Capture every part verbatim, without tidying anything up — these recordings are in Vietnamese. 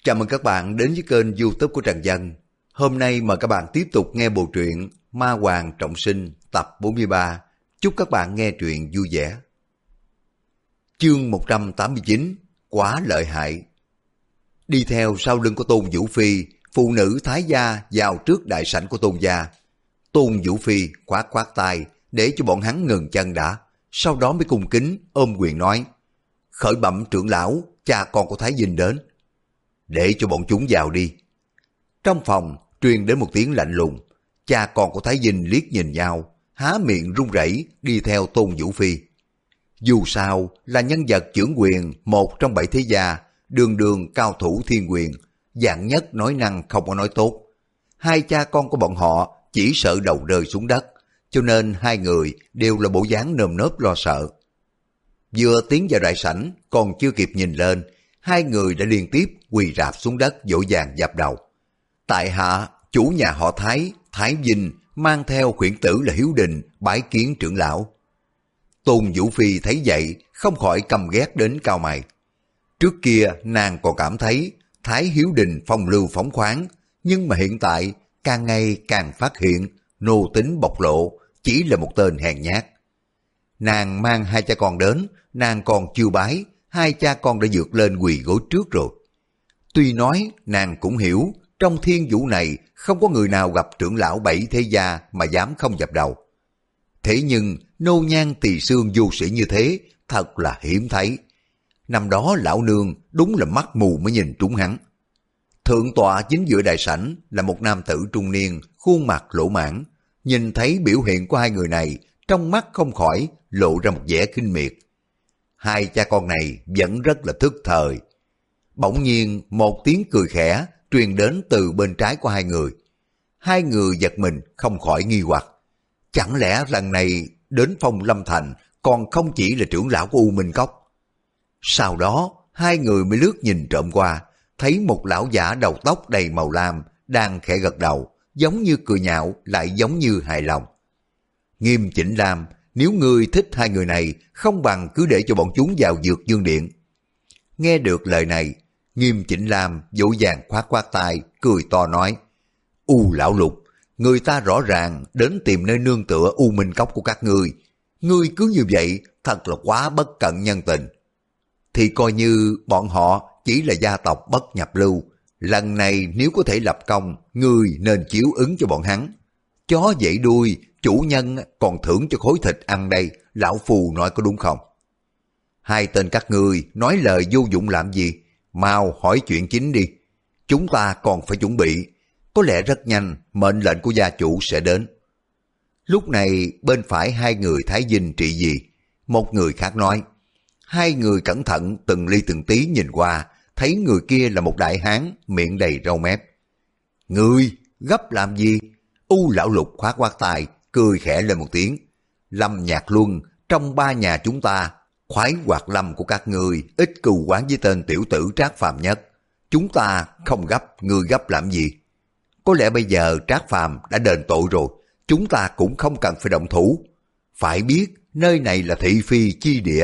Chào mừng các bạn đến với kênh YouTube của Trần Dân. Hôm nay mời các bạn tiếp tục nghe bộ truyện Ma Hoàng Trọng Sinh tập bốn mươi ba. Chúc các bạn nghe truyện vui vẻ. Chương một trăm tám mươi chín. Quá lợi hại. Đi theo sau lưng của Tôn Vũ Phi, phụ nữ Thái gia vào trước đại sảnh của Tôn gia. Tôn Vũ Phi khoát khoát tay để cho bọn hắn ngừng chân đã, sau đó mới cung kính ôm quyền nói: Khởi bẩm trưởng lão, cha con của Thái Dinh đến. Để cho bọn chúng vào đi. Trong phòng truyền đến một tiếng lạnh lùng. Cha con của Thái Dinh liếc nhìn nhau, há miệng run rẩy đi theo Tôn Vũ Phi. Dù sao là nhân vật chưởng quyền một trong bảy thế gia, đường đường cao thủ thiên quyền, dạng nhất nói năng không có nói tốt. Hai cha con của bọn họ chỉ sợ đầu rơi xuống đất, cho nên hai người đều là bộ dáng nơm nớp lo sợ. Vừa tiến vào đại sảnh, còn chưa kịp nhìn lên, hai người đã liên tiếp quỳ rạp xuống đất vội vàng dập đầu. Tại hạ, chủ nhà họ Thái, Thái Vinh, mang theo khuyển tử là Hiếu Đình, bái kiến trưởng lão. Tôn Vũ Phi thấy vậy, không khỏi căm ghét đến cau mày. Trước kia nàng còn cảm thấy Thái Hiếu Đình phong lưu phóng khoáng, nhưng mà hiện tại càng ngày càng phát hiện nô tính bộc lộ, chỉ là một tên hèn nhát. Nàng mang hai cha con đến, nàng còn chưa bái, hai cha con đã vượt lên quỳ gối trước rồi. Tuy nói nàng cũng hiểu, trong thiên vũ này không có người nào gặp trưởng lão bảy thế gia mà dám không dập đầu. Thế nhưng nô nhan tỳ xương vô sĩ như thế thật là hiếm thấy. Năm đó lão nương đúng là mắt mù mới nhìn trúng hắn. Thượng tọa chính giữa đại sảnh là một nam tử trung niên, khuôn mặt lỗ mãn. Nhìn thấy biểu hiện của hai người này, trong mắt không khỏi lộ ra một vẻ khinh miệt. Hai cha con này vẫn rất là thức thời. Bỗng nhiên một tiếng cười khẽ truyền đến từ bên trái của hai người. Hai người giật mình không khỏi nghi hoặc. Chẳng lẽ lần này đến Phong Lâm Thành còn không chỉ là trưởng lão của U Minh Cốc? Sau đó hai người mới lướt nhìn trộm qua, thấy một lão giả đầu tóc đầy màu lam đang khẽ gật đầu, giống như cười nhạo lại giống như hài lòng. Nghiêm Chỉnh Lam, nếu ngươi thích hai người này, không bằng cứ để cho bọn chúng vào Dược Dương Điện. Nghe được lời này, Nghiêm Chỉnh Lam vội vàng khoát khoát tay, cười to nói: U lão Lục, người ta rõ ràng đến tìm nơi nương tựa U Minh Cốc của các ngươi. Ngươi cứ như vậy, thật là quá bất cận nhân tình. Thì coi như bọn họ chỉ là gia tộc bất nhập lưu. Lần này nếu có thể lập công, ngươi nên chiếu ứng cho bọn hắn. Chó dậy đuôi, chủ nhân còn thưởng cho khối thịt ăn đây, lão phù nói có đúng không? Hai tên các ngươi nói lời vô dụng làm gì? Mau hỏi chuyện chính đi. Chúng ta còn phải chuẩn bị. Có lẽ rất nhanh mệnh lệnh của gia chủ sẽ đến. Lúc này bên phải hai người Thái Dinh trị gì? Một người khác nói. Hai người cẩn thận từng ly từng tí nhìn qua, thấy người kia là một đại hán miệng đầy râu mép. Ngươi gấp làm gì? U lão Lục khoát khoát tay, cười khẽ lên một tiếng. Lâm Nhạc Luân, trong ba nhà chúng ta, khoái hoạt lâm của các ngươi ít cừu quán với tên tiểu tử Trác Phàm nhất. Chúng ta không gấp, ngươi gấp làm gì? Có lẽ bây giờ Trác Phàm đã đền tội rồi, chúng ta cũng không cần phải động thủ. Phải biết nơi này là thị phi chi địa.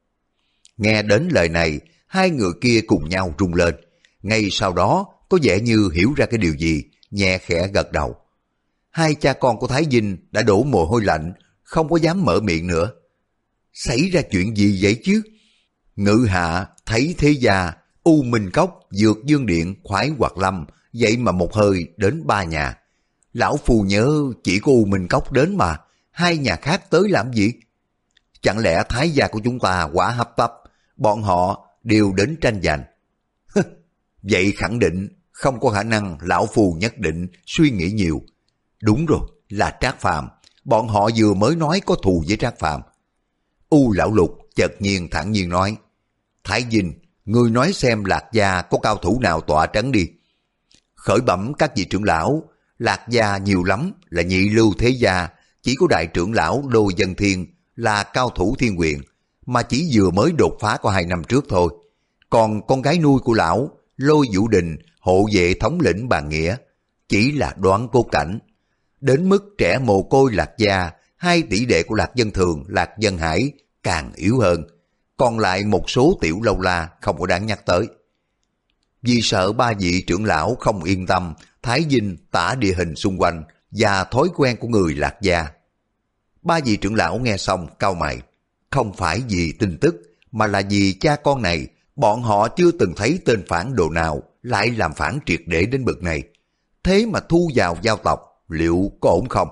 Nghe đến lời này, hai người kia cùng nhau rung lên. Ngay sau đó có vẻ như hiểu ra cái điều gì, nhẹ khẽ gật đầu. Hai cha con của Thái Dinh đã đổ mồ hôi lạnh, không có dám mở miệng nữa. Xảy ra chuyện gì vậy chứ? Ngự hạ thấy thế gia, U Minh Cốc, Dược Dương Điện, khoái hoạt lâm, vậy mà một hơi đến ba nhà. Lão phù nhớ chỉ có U Minh Cốc đến mà, hai nhà khác tới làm gì? Chẳng lẽ Thái gia của chúng ta quả hấp tấp, bọn họ đều đến tranh giành? Vậy khẳng định không có khả năng lão phù nhất định suy nghĩ nhiều. Đúng rồi, là Trác Phàm, bọn họ vừa mới nói có thù với Trác Phàm. U lão Lục chợt nhiên thản nhiên nói: Thái Dinh, ngươi nói xem Lạc gia có cao thủ nào tọa trấn đi. Khởi bẩm các vị trưởng lão, Lạc gia nhiều lắm là nhị lưu thế gia, chỉ có đại trưởng lão Lô Dân Thiên là cao thủ thiên quyền, mà chỉ vừa mới đột phá có hai năm trước thôi. Còn con gái nuôi của lão, Lôi Vũ Đình, hộ vệ thống lĩnh Bàn Nghĩa, chỉ là đoán cốt cảnh. Đến mức trẻ mồ côi Lạc gia, hai tỷ đệ của Lạc Dân Thường, Lạc Dân Hải càng yếu hơn. Còn lại một số tiểu lâu la không có đáng nhắc tới. Vì sợ ba vị trưởng lão không yên tâm, Thái Dinh tả địa hình xung quanh và thói quen của người Lạc Gia. Ba vị trưởng lão nghe xong cau mày, không phải vì tin tức mà là vì cha con này, bọn họ chưa từng thấy tên phản đồ nào lại làm phản triệt để đến bực này. Thế mà thu vào giao tộc, liệu có ổn không?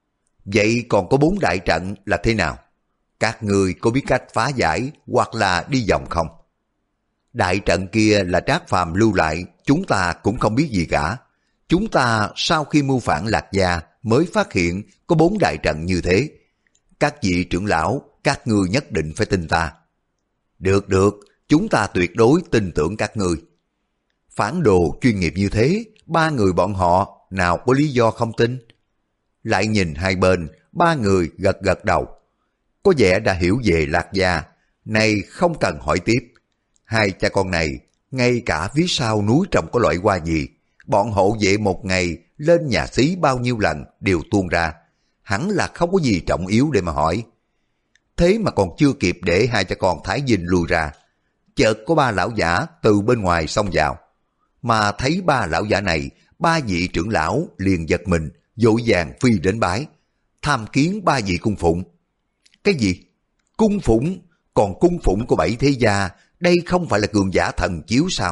Vậy còn có bốn đại trận là thế nào? Các ngươi có biết cách phá giải hoặc là đi vòng không? Đại trận kia là Trác Phàm lưu lại, chúng ta cũng không biết gì cả. Chúng ta sau khi mưu phản Lạc Gia mới phát hiện có bốn đại trận như thế. Các vị trưởng lão, các ngươi nhất định phải tin ta. Được được, chúng ta tuyệt đối tin tưởng các ngươi. Phản đồ chuyên nghiệp như thế, ba người bọn họ nào có lý do không tin? Lại nhìn hai bên, ba người gật gật đầu. Có vẻ đã hiểu về Lạc Gia, này không cần hỏi tiếp. Hai cha con này, ngay cả phía sau núi trồng có loại hoa gì, bọn hộ vệ một ngày lên nhà xí bao nhiêu lần đều tuôn ra. Hẳn là không có gì trọng yếu để mà hỏi. Thế mà còn chưa kịp để hai cha con Thái Dinh lùi ra, chợt có ba lão giả từ bên ngoài xông vào. Mà thấy ba lão giả này, ba vị trưởng lão liền giật mình, vội vàng phi đến bái, tham kiến ba vị cung phụng. Cái gì? Cung phụng? Còn cung phụng của bảy thế gia, đây không phải là cường giả thần chiếu sao?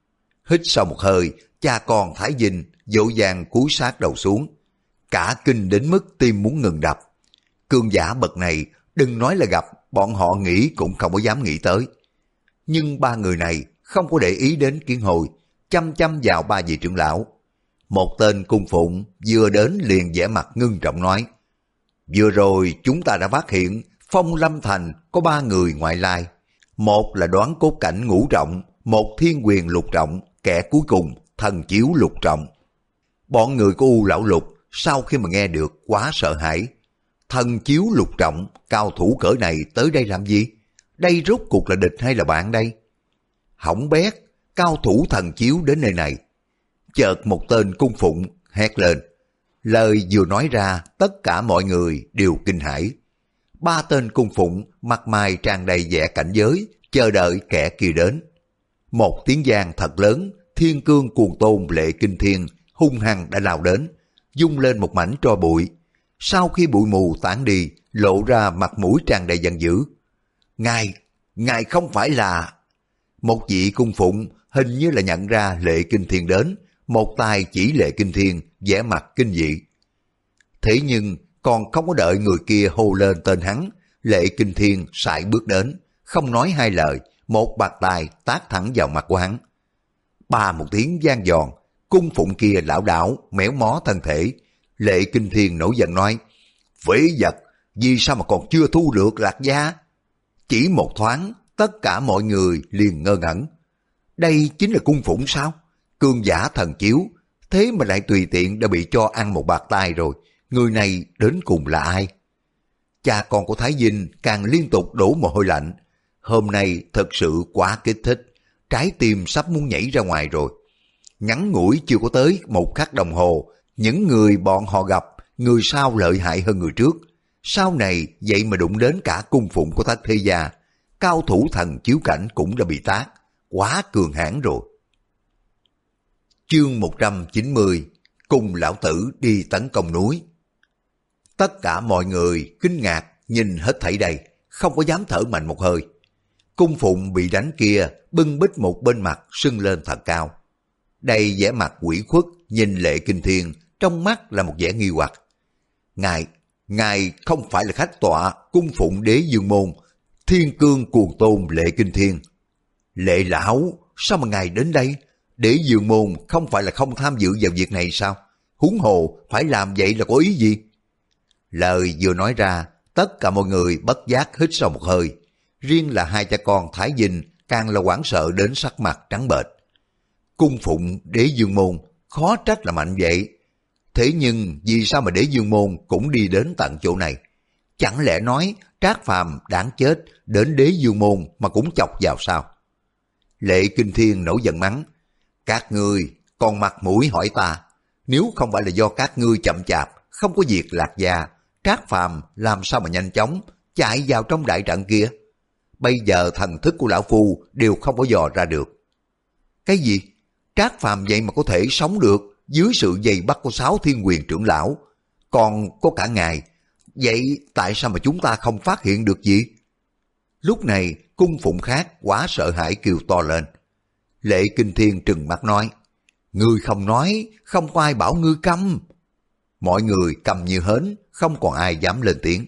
Hít sau một hơi, cha con Thái Dinh vội vàng cúi sát đầu xuống, cả kinh đến mức tim muốn ngừng đập. Cường giả bậc này, đừng nói là gặp, bọn họ nghĩ cũng không có dám nghĩ tới. Nhưng ba người này không có để ý đến Kiến Hồi, chăm chăm vào ba vị trưởng lão. Một tên cung phụng vừa đến liền vẻ mặt ngưng trọng nói: vừa rồi chúng ta đã phát hiện Phong Lâm Thành có ba người ngoại lai. Một là Đoán Cốt Cảnh ngũ trọng, một Thiên Quyền lục trọng, kẻ cuối cùng Thần Chiếu lục trọng. Bọn người của U Lão Lục sau khi mà nghe được quá sợ hãi. Thần Chiếu lục trọng, cao thủ cỡ này tới đây làm gì? Đây rốt cuộc là địch hay là bạn đây? Hỏng bét, cao thủ thần chiếu đến nơi này. Chợt một tên cung phụng hét lên. Lời vừa nói ra, tất cả mọi người đều kinh hãi. Ba tên cung phụng mặt mày tràn đầy vẻ cảnh giới, chờ đợi kẻ kia đến. Một tiếng giang thật lớn, thiên cương cuồng tôn Lệ Kinh Thiên hung hăng đã lao đến, dung lên một mảnh tro bụi. Sau khi bụi mù tản đi, lộ ra mặt mũi tràn đầy giận dữ. Ngài, ngài không phải là... Một vị cung phụng hình như là nhận ra Lệ Kinh Thiên đến, một tay chỉ Lệ Kinh Thiên, vẻ mặt kinh dị. Thế nhưng còn không có đợi người kia hô lên tên hắn, Lệ Kinh Thiên sải bước đến, không nói hai lời, một bạt tay tát thẳng vào mặt của hắn. Ba một tiếng vang giòn, cung phụng kia lảo đảo méo mó thân thể. Lệ Kinh Thiên nổi giận nói: phế vật, vì sao mà còn chưa thu được Lạc Gia? Chỉ một thoáng, tất cả mọi người liền ngơ ngẩn. Đây chính là cung phụng sao? Cường giả thần chiếu, thế mà lại tùy tiện đã bị cho ăn một bạt tai rồi. Người này đến cùng là ai? Cha con của Thái Dinh càng liên tục đổ mồ hôi lạnh. Hôm nay thật sự quá kích thích, trái tim sắp muốn nhảy ra ngoài rồi. Ngắn ngủi chưa có tới một khắc đồng hồ, những người bọn họ gặp, người sau lợi hại hơn người trước. Sau này vậy mà đụng đến cả cung phụng của Thất Thế Gia, cao thủ thần chiếu cảnh cũng đã bị tát, quá cường hãn rồi. Chương một trăm chín mươi, cùng lão tử đi tấn công núi. Tất cả mọi người kinh ngạc nhìn hết thảy đây, không có dám thở mạnh một hơi. Cung phụng bị đánh kia bưng bít một bên mặt sưng lên thật cao. Đầy vẻ mặt quỷ khuất nhìn Lệ Kinh Thiên, trong mắt là một vẻ nghi hoặc. Ngài, ngài không phải là khách tọa cung phụng Đế Dương Môn, Thiên Cương Cuồng Tôn Lệ Kinh Thiên. Lệ lão, sao mà ngài đến đây? Đế Dương Môn không phải là không tham dự vào việc này sao? Huống hồ phải làm vậy là có ý gì? Lời vừa nói ra, tất cả mọi người bất giác hít sâu một hơi. Riêng là hai cha con Thái Dinh càng là hoảng sợ đến sắc mặt trắng bệch. Cung phụng Đế Dương Môn khó trách là mạnh vậy. Thế nhưng vì sao mà Đế Dương Môn cũng đi đến tận chỗ này? Chẳng lẽ nói Trác Phàm đáng chết đến Đế Dương Môn mà cũng chọc vào sao? Lệ Kinh Thiên nổi giận mắng: các ngươi còn mặt mũi hỏi ta, nếu không phải là do các ngươi chậm chạp không có việc Lạc Gia, Trác Phàm làm sao mà nhanh chóng chạy vào trong đại trận kia? Bây giờ thần thức của lão phu đều không có dò ra được. Cái gì? Trác Phàm vậy mà có thể sống được dưới sự dày bắt của sáu thiên quyền trưởng lão, còn có cả ngài. Vậy tại sao mà chúng ta không phát hiện được gì? Lúc này cung phụng khác quá sợ hãi kêu to lên. Lệ Kinh Thiên trừng mắt nói, ngươi không nói, không có ai bảo ngươi câm. Mọi người câm như hến, không còn ai dám lên tiếng.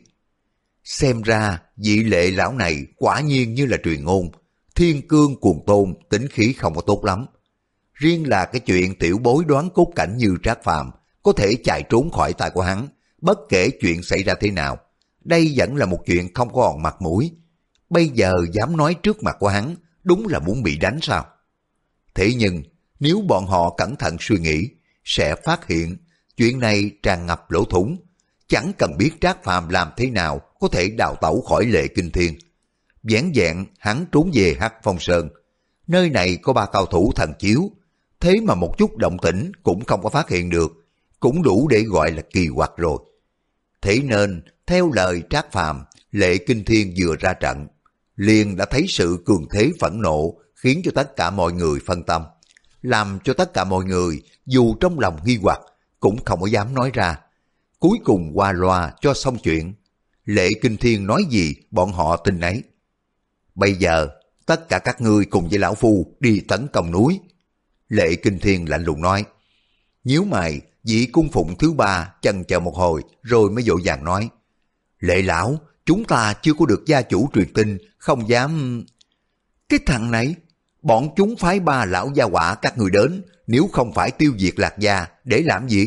Xem ra vị Lệ lão này quả nhiên như là truyền ngôn, thiên cương cuồng tôn, tính khí không có tốt lắm. Riêng là cái chuyện tiểu bối đoán cốt cảnh như Trác Phàm có thể chạy trốn khỏi tay của hắn, bất kể chuyện xảy ra thế nào, đây vẫn là một chuyện không có còn mặt mũi. Bây giờ dám nói trước mặt của hắn, đúng là muốn bị đánh sao? Thế nhưng nếu bọn họ cẩn thận suy nghĩ, sẽ phát hiện chuyện này tràn ngập lỗ thủng. Chẳng cần biết Trác Phàm làm thế nào có thể đào tẩu khỏi Lệ Kinh Thiên. Vẻn vẹn hắn trốn về Hắc Phong Sơn. Nơi này có ba cao thủ thần chiếu, thế mà một chút động tĩnh cũng không có phát hiện được, cũng đủ để gọi là kỳ quặc rồi. Thế nên, theo lời Trác Phàm, Lệ Kinh Thiên vừa ra trận, liền đã thấy sự cường thế phẫn nộ khiến cho tất cả mọi người phân tâm, làm cho tất cả mọi người dù trong lòng nghi hoặc cũng không có dám nói ra. Cuối cùng qua loa cho xong chuyện. Lệ Kinh Thiên nói gì bọn họ tin nấy. Bây giờ tất cả các ngươi cùng với lão phu đi tấn công núi. Lệ Kinh Thiên lạnh lùng nói. Nhíu mày, vị cung phụng thứ ba chần chờ một hồi rồi mới vội vàng nói. Lệ lão, chúng ta chưa có được gia chủ truyền tin, không dám... Cái thằng này, bọn chúng phái ba lão gia hỏa các người đến, nếu không phải tiêu diệt Lạc gia, để làm gì?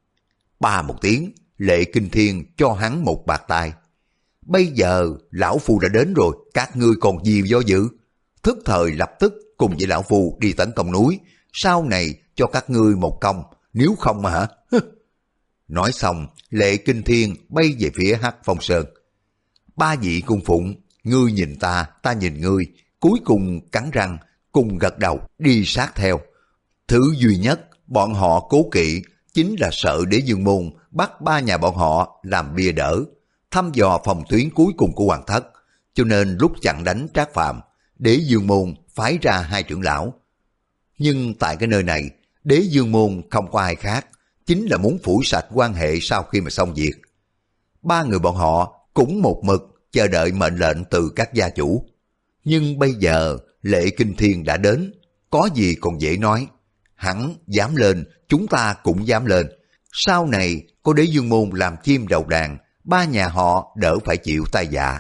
Ba một tiếng, Lệ Kinh Thiên cho hắn một bạt tai. Bây giờ lão phu đã đến rồi, các ngươi còn gì do dự? Thức thời lập tức cùng với lão phu đi tấn công núi, sau này cho các ngươi một công, nếu không mà hả? Nói xong, Lệ Kinh Thiên bay về phía Hắc Phong Sơn. Ba vị cung phụng, ngươi nhìn ta, ta nhìn ngươi, cuối cùng cắn răng, cùng gật đầu, đi sát theo. Thứ duy nhất bọn họ cố kỵ chính là sợ Đế Dương Môn bắt ba nhà bọn họ làm bia đỡ, thăm dò phòng tuyến cuối cùng của Hoàng Thất, cho nên lúc chặn đánh Trác Phàm, Đế Dương Môn phái ra hai trưởng lão. Nhưng tại cái nơi này, Đế Dương Môn không có ai khác, chính là muốn phủi sạch quan hệ sau khi mà xong việc. Ba người bọn họ cũng một mực chờ đợi mệnh lệnh từ các gia chủ. Nhưng bây giờ Lệ Kinh Thiên đã đến, có gì còn dễ nói. Hắn dám lên, chúng ta cũng dám lên. Sau này có Đế Dương Môn làm chim đầu đàn, ba nhà họ đỡ phải chịu tai dạ.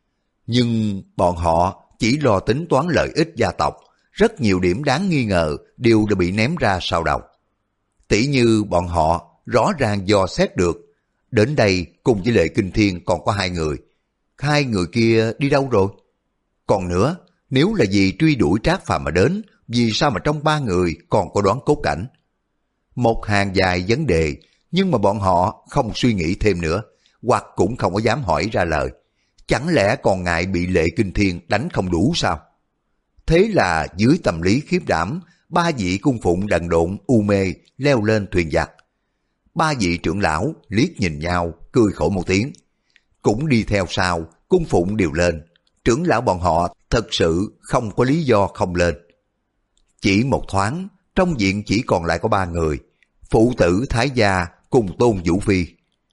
Nhưng bọn họ chỉ lo tính toán lợi ích gia tộc, rất nhiều điểm đáng nghi ngờ đều đã bị ném ra sau đầu. Tỷ như bọn họ rõ ràng dò xét được, đến đây cùng với Lệ Kinh Thiên còn có hai người. Hai người kia đi đâu rồi? Còn nữa, nếu là vì truy đuổi Trác Phàm mà đến, vì sao mà trong ba người còn có đoán cốt cảnh? Một hàng dài vấn đề, nhưng mà bọn họ không suy nghĩ thêm nữa, hoặc cũng không có dám hỏi ra lời. Chẳng lẽ còn ngại bị Lệ Kinh Thiên đánh không đủ sao? Thế là dưới tâm lý khiếp đảm, ba vị cung phụng đần độn u mê leo lên thuyền giặc. Ba vị trưởng lão liếc nhìn nhau, cười khổ một tiếng. Cũng đi theo sau, cung phụng đều lên. Trưởng lão bọn họ thật sự không có lý do không lên. Chỉ một thoáng, trong viện chỉ còn lại có ba người. Phụ tử Thái Gia cùng Tôn Vũ Phi.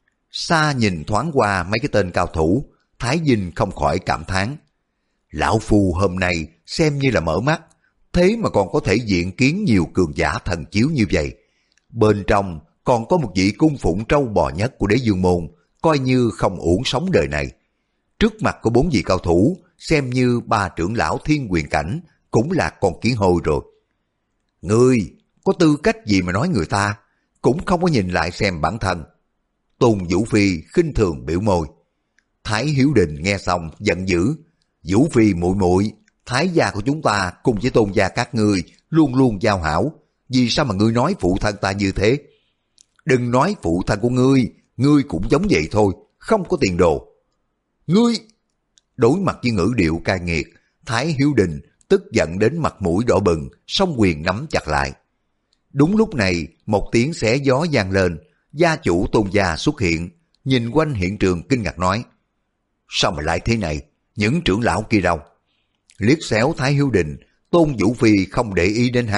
Xa nhìn thoáng qua mấy cái tên cao thủ, Thái Dinh không khỏi cảm thán. Lão Phu hôm nay xem như là mở mắt, thế mà còn có thể diện kiến nhiều cường giả thần chiếu như vậy. Bên trong còn có một vị cung phụng trâu bò nhất của Đế Dương Môn, coi như không uổng sống đời này. Trước mặt của bốn vị cao thủ, xem như ba trưởng lão thiên quyền cảnh, cũng là con kiến hôi rồi. Ngươi có tư cách gì mà nói người ta, cũng không có nhìn lại xem bản thân. Tôn Vũ Phi khinh thường biểu môi. Thái Hiếu Đình nghe xong giận dữ. Vũ Phi muội muội, Thái gia của chúng ta cùng với Tôn gia các ngươi luôn luôn giao hảo, vì sao mà ngươi nói phụ thân ta như thế? Đừng nói phụ thân của ngươi, ngươi cũng giống vậy thôi, không có tiền đồ. Ngươi! Đối mặt với ngữ điệu cay nghiệt, Thái Hiếu Đình tức giận đến mặt mũi đỏ bừng, song quyền nắm chặt lại. Đúng lúc này, một tiếng xé gió vang lên, gia chủ Tôn gia xuất hiện, nhìn quanh hiện trường kinh ngạc nói. Sao mà lại thế này? Những trưởng lão kia đâu? Liếc xéo Thái Hiếu Đình, Tôn Vũ Phi không để ý đến hắn,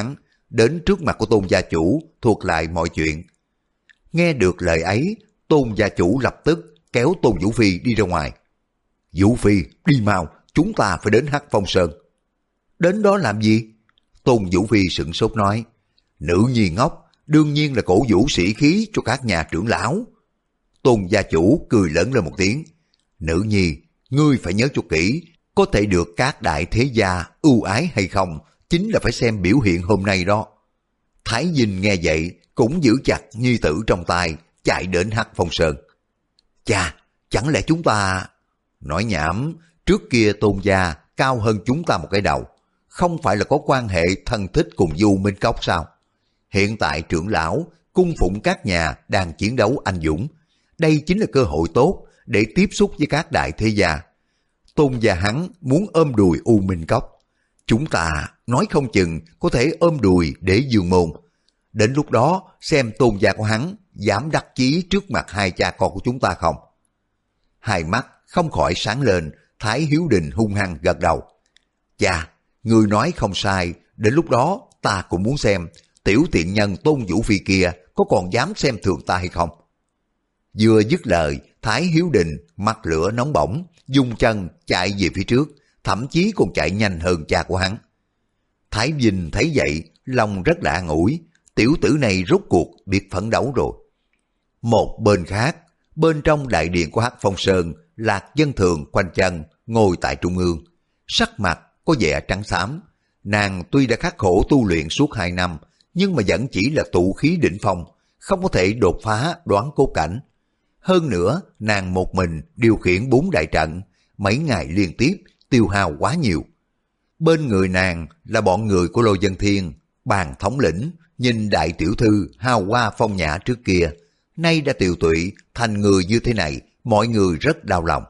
đến trước mặt của Tôn gia chủ thuật lại mọi chuyện. Nghe được lời ấy, Tôn gia chủ lập tức kéo Tôn Vũ Phi đi ra ngoài. Vũ Phi, đi mau, chúng ta phải đến Hắc Phong Sơn. Đến đó làm gì? Tôn Vũ Phi sửng sốt nói. Nữ nhi ngốc, đương nhiên là cổ vũ sĩ khí cho các nhà trưởng lão. Tôn gia chủ cười lớn lên một tiếng. Nữ nhi, ngươi phải nhớ cho kỹ, có thể được các đại thế gia ưu ái hay không, chính là phải xem biểu hiện hôm nay đó. Thái Dinh nghe vậy, cũng giữ chặt nhi tử trong tay, chạy đến Hắc Phong Sơn. Chà, chẳng lẽ chúng ta... Nói nhảm, trước kia Tôn gia cao hơn chúng ta một cái đầu, không phải là có quan hệ thân thích cùng Du Minh Cốc sao? Hiện tại trưởng lão, cung phụng các nhà đang chiến đấu anh dũng. Đây chính là cơ hội tốt để tiếp xúc với các đại thế gia. Tôn gia hắn muốn ôm đùi U Minh Cốc. Chúng ta nói không chừng có thể ôm đùi để dương môn. Đến lúc đó xem Tôn gia của hắn dám đắc chí trước mặt hai cha con của chúng ta không? Hai mắt không khỏi sáng lên, Thái Hiếu Đình hung hăng gật đầu. Chà, người nói không sai, đến lúc đó ta cũng muốn xem tiểu tiện nhân Tôn Vũ Phi kia có còn dám xem thường ta hay không. Vừa dứt lời, Thái Hiếu Đình mặt lửa nóng bỏng, dùng chân chạy về phía trước, thậm chí còn chạy nhanh hơn cha của hắn. Thái Vinh thấy vậy, lòng rất là an ủi, tiểu tử này rốt cuộc biết phấn đấu rồi. Một bên khác, bên trong đại điện của Hắc Phong Sơn, Lạc Dân Thường khoanh chân ngồi tại trung ương, sắc mặt có vẻ trắng xám. Nàng tuy đã khắc khổ tu luyện suốt hai năm, nhưng mà vẫn chỉ là tụ khí đỉnh phong, không có thể đột phá đoán cốt cảnh. Hơn nữa, nàng một mình điều khiển bốn đại trận, mấy ngày liên tiếp tiêu hao quá nhiều. Bên người nàng là bọn người của Lôi Dân Thiên, Bàn thống lĩnh, nhìn đại tiểu thư hào hoa phong nhã trước kia, nay đã tiều tụy thành người như thế này, mọi người rất đau lòng.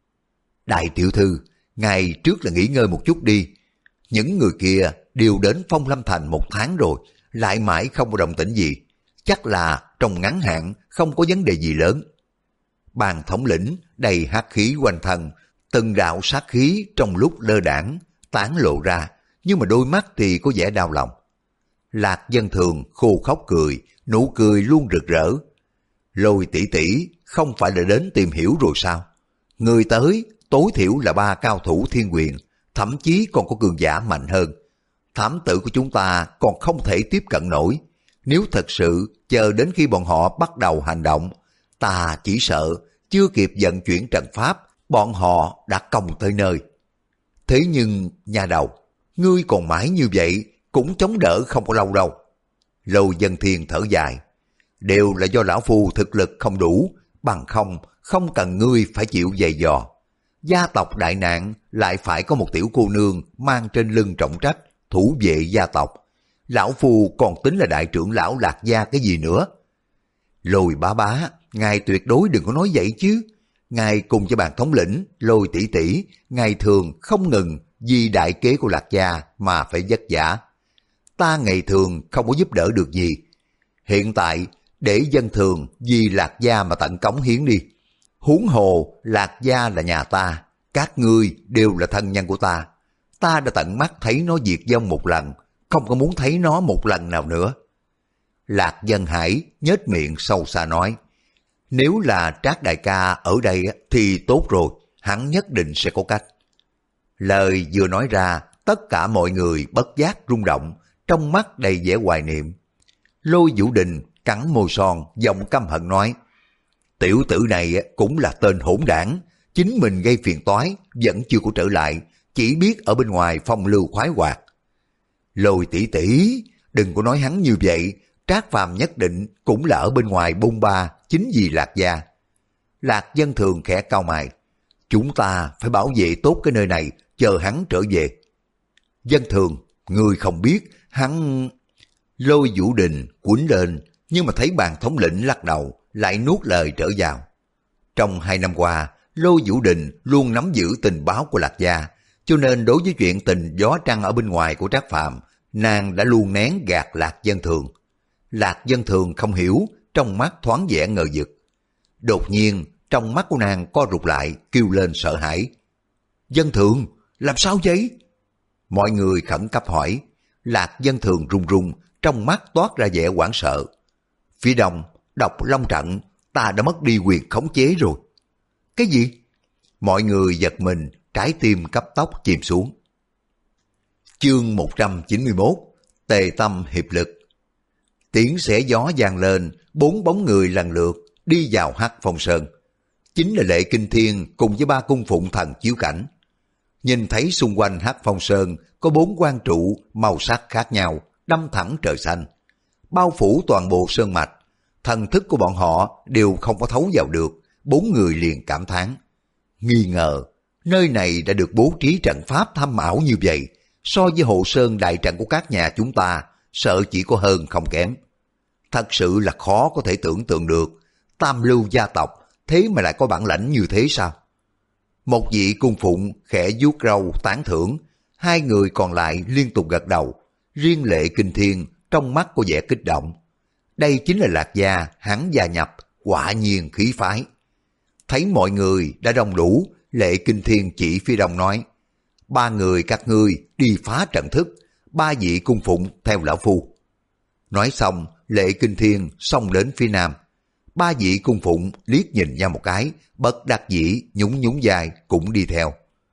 Đại tiểu thư, ngày trước là nghỉ ngơi một chút đi. Những người kia đều đến Phong Lâm Thành một tháng rồi, lại mãi không có động tĩnh gì. Chắc là trong ngắn hạn không có vấn đề gì lớn. Bàn thống lĩnh đầy hắc khí quanh thân, từng đạo sát khí trong lúc lơ đãng tán lộ ra, nhưng mà đôi mắt thì có vẻ đau lòng. Lạc Dân Thường khô khóc cười, nụ cười luôn rực rỡ. Lôi tỷ tỷ không phải là đến tìm hiểu rồi sao? Người tới tối thiểu là ba cao thủ thiên quyền, thậm chí còn có cường giả mạnh hơn. Thám tử của chúng ta còn không thể tiếp cận nổi. Nếu thật sự chờ đến khi bọn họ bắt đầu hành động, ta chỉ sợ chưa kịp vận chuyển trận pháp, bọn họ đã công tới nơi. Thế nhưng nhà đầu, ngươi còn mãi như vậy cũng chống đỡ không có lâu đâu. Lôi Dân Thiên thở dài. Đều là do lão phu thực lực không đủ, bằng không không cần ngươi phải chịu dày dò. Gia tộc đại nạn lại phải có một tiểu cô nương mang trên lưng trọng trách thủ vệ gia tộc. Lão phu còn tính là đại trưởng lão Lạc gia cái gì nữa. Lôi bá bá, ngài tuyệt đối đừng có nói vậy chứ. Ngài cùng cho Bàn thống lĩnh, Lôi tỷ tỷ, ngài thường không ngừng vì đại kế của Lạc gia mà phải vất vả. Ta ngày thường không có giúp đỡ được gì. Hiện tại để Dân Thường vì Lạc gia mà tận cống hiến đi. Huống hồ Lạc gia là nhà ta, các ngươi đều là thân nhân của ta. Ta đã tận mắt thấy nó diệt vong một lần, không có muốn thấy nó một lần nào nữa. Lạc Dân Hải nhếch miệng sâu xa nói, nếu là Trác đại ca ở đây thì tốt rồi, hắn nhất định sẽ có cách. Lời vừa nói ra, tất cả mọi người bất giác rung động, trong mắt đầy vẻ hoài niệm. Lôi Vũ Đình cắn môi son, giọng căm hận nói, tiểu tử này cũng là tên hỗn đảng, chính mình gây phiền toái, vẫn chưa có trở lại, chỉ biết ở bên ngoài phong lưu khoái hoạt. Lôi tỷ tỷ, đừng có nói hắn như vậy, Trác Phàm nhất định cũng là ở bên ngoài bôn ba, chính vì Lạc gia. Lạc Dân Thường khẽ cau mày, chúng ta phải bảo vệ tốt cái nơi này, chờ hắn trở về. Dân Thường, ngươi không biết, hắn... Lôi Vũ Đình quýnh lên, nhưng mà thấy Bàn thống lĩnh lắc đầu, lại nuốt lời trở vào. Trong hai năm qua, Lôi Vũ Đình luôn nắm giữ tình báo của Lạc gia, cho nên đối với chuyện tình gió trăng ở bên ngoài của Trác Phàm, nàng đã luôn nén gạt Lạc Dân Thường. Lạc Dân Thường không hiểu, trong mắt thoáng vẻ ngờ vực. Đột nhiên, trong mắt của nàng co rụt lại, kêu lên sợ hãi. Dân Thường, làm sao vậy? Mọi người khẩn cấp hỏi. Lạc Dân Thường run run, trong mắt toát ra vẻ hoảng sợ. Phía đông, Độc Long trận, ta đã mất đi quyền khống chế rồi. Cái gì? Mọi người giật mình, trái tim cấp tốc chìm xuống. Chương một trăm chín mươi mốt, Tề tâm hiệp lực. Tiếng xé gió vang lên, bốn bóng người lần lượt đi vào Hắc Phong Sơn. Chính là Lệ Kinh Thiên cùng với ba cung phụng thần chiếu cảnh. Nhìn thấy xung quanh Hắc Phong Sơn có bốn quan trụ màu sắc khác nhau, đâm thẳng trời xanh, bao phủ toàn bộ sơn mạch. Thần thức của bọn họ đều không có thấu vào được, bốn người liền cảm thán. Nghi ngờ, nơi này đã được bố trí trận pháp thâm ảo như vậy, so với Hồ Sơn đại trận của các nhà chúng ta, sợ chỉ có hơn không kém. Thật sự là khó có thể tưởng tượng được, tam lưu gia tộc thế mà lại có bản lãnh như thế sao? Một vị cung phụng khẽ vuốt râu tán thưởng, hai người còn lại liên tục gật đầu. Riêng Lệ Kinh Thiên trong mắt có vẻ kích động. Đây chính là Lạc gia hắn gia nhập, quả nhiên khí phái. Thấy mọi người đã đông đủ, Lệ Kinh Thiên chỉ phía đông nói, ba người các ngươi đi phá trận thức, ba vị cung phụng theo lão phu. Nói xong, Lệ Kinh Thiên xông đến phía nam. Ba vị cung phụng liếc nhìn nhau một cái, bất đắc dĩ nhún nhún vai cũng đi theo.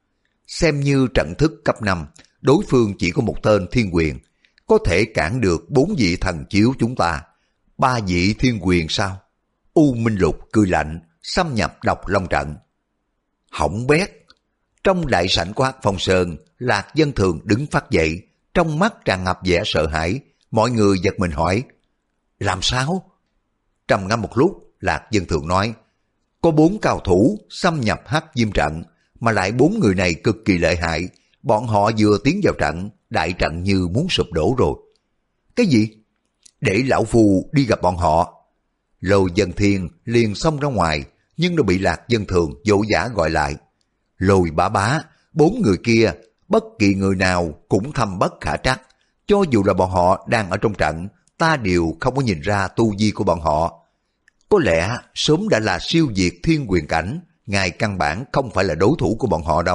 Xem như trận thức cấp năm, đối phương chỉ có một tên thiên quyền, có thể cản được bốn vị thần chiếu chúng ta. Ba vị thiên quyền sao? U Minh Lục cười lạnh, xâm nhập Độc Long trận. Hỏng bét! Trong đại sảnh của Hắc Phong Sơn, Lạc Dân Thường đứng phát dậy, trong mắt tràn ngập vẻ sợ hãi. Mọi người giật mình hỏi, làm sao? Trầm ngâm một lúc, Lạc Dân Thường nói, có bốn cao thủ xâm nhập Hắc Diêm trận, mà lại bốn người này cực kỳ lợi hại. Bọn họ vừa tiến vào trận, đại trận như muốn sụp đổ rồi. Cái gì? Để lão phu đi gặp bọn họ. Lôi Dân Thiên liền xông ra ngoài, nhưng đã bị Lạc Dân Thường vội vã gọi lại. Lôi bá bá, bốn người kia, bất kỳ người nào cũng thâm bất khả trắc. Cho dù là bọn họ đang ở trong trận, ta đều không có nhìn ra tu vi của bọn họ. Có lẽ sớm đã là siêu việt thiên quyền cảnh, ngài căn bản không phải là đối thủ của bọn họ đâu.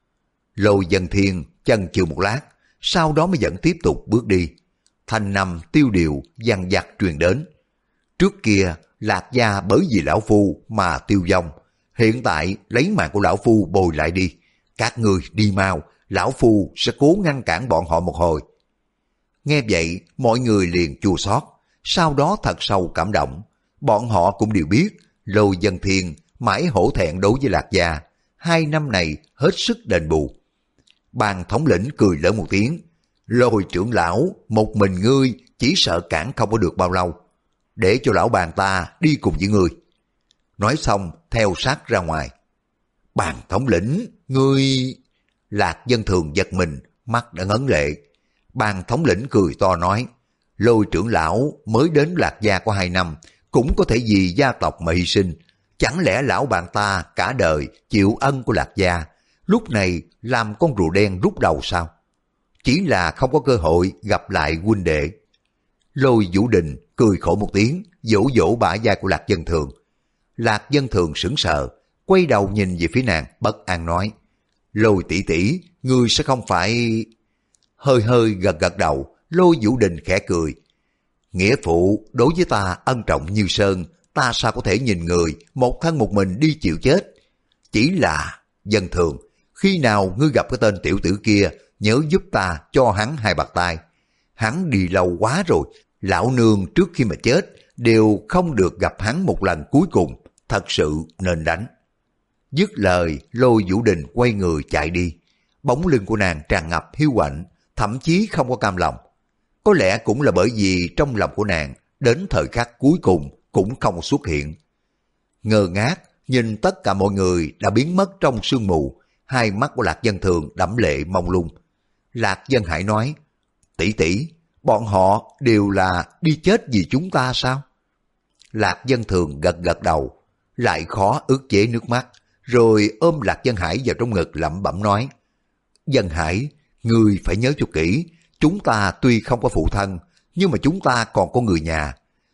Lôi Dân Thiên chần chừ một lát, sau đó mới vẫn tiếp tục bước đi. Thanh năm tiêu điều dằn vặt truyền đến. Trước kia Lạc gia bởi vì lão phu mà tiêu vong, hiện tại lấy mạng của lão phu bồi lại đi. Các người đi mau, lão phu sẽ cố ngăn cản bọn họ một hồi. Nghe vậy mọi người liền chua xót, sau đó thật sâu cảm động. Bọn họ cũng đều biết Lôi Dân Thiên mãi hổ thẹn đối với Lạc gia, hai năm này hết sức đền bù. Bàn thống lĩnh cười lớn một tiếng, Lôi trưởng lão, một mình ngươi chỉ sợ cản không có được bao lâu, để cho lão bàn ta đi cùng với ngươi. Nói xong theo sát ra ngoài. Bàn thống lĩnh, ngươi... Lạc Dân Thường giật mình, mắt đã ngấn lệ. Bàn thống lĩnh cười to nói, Lôi trưởng lão mới đến Lạc gia có hai năm, cũng có thể vì gia tộc mà hy sinh. Chẳng lẽ lão bạn ta cả đời chịu ân của Lạc gia, lúc này làm con rùa đen rút đầu sao? Chỉ là không có cơ hội gặp lại huynh đệ. Lôi Vũ Đình cười khổ một tiếng, vỗ vỗ bả vai của Lạc Dân Thường. Lạc Dân Thường sững sờ, quay đầu nhìn về phía nàng, bất an nói, Lôi tỷ tỷ, ngươi sẽ không phải... Hơi hơi gật gật đầu, Lôi Vũ Đình khẽ cười. Nghĩa phụ đối với ta ân trọng như sơn, ta sao có thể nhìn người một thân một mình đi chịu chết. Chỉ là Dân Thường, khi nào ngươi gặp cái tên tiểu tử kia, nhớ giúp ta cho hắn hai bạt tay. Hắn đi lâu quá rồi, lão nương trước khi mà chết đều không được gặp hắn một lần cuối cùng, thật sự nên đánh. Dứt lời, Lôi Vũ Đình quay người chạy đi. Bóng lưng của nàng tràn ngập hiu quạnh, thậm chí không có cam lòng. Có lẽ cũng là bởi vì trong lòng của nàng đến thời khắc cuối cùng cũng không xuất hiện. Ngơ ngác nhìn tất cả mọi người đã biến mất trong sương mù, hai mắt của Lạc Dân Thường đẫm lệ mông lung. Lạc Dân Hải nói, tỷ tỷ, bọn họ đều là đi chết vì chúng ta sao? Lạc Dân Thường gật gật đầu, lại khó ức chế nước mắt, rồi ôm Lạc Dân Hải vào trong ngực lẩm bẩm nói, Dân Hải, ngươi phải nhớ cho kỹ, chúng ta tuy không có phụ thân, nhưng mà chúng ta còn có người nhà.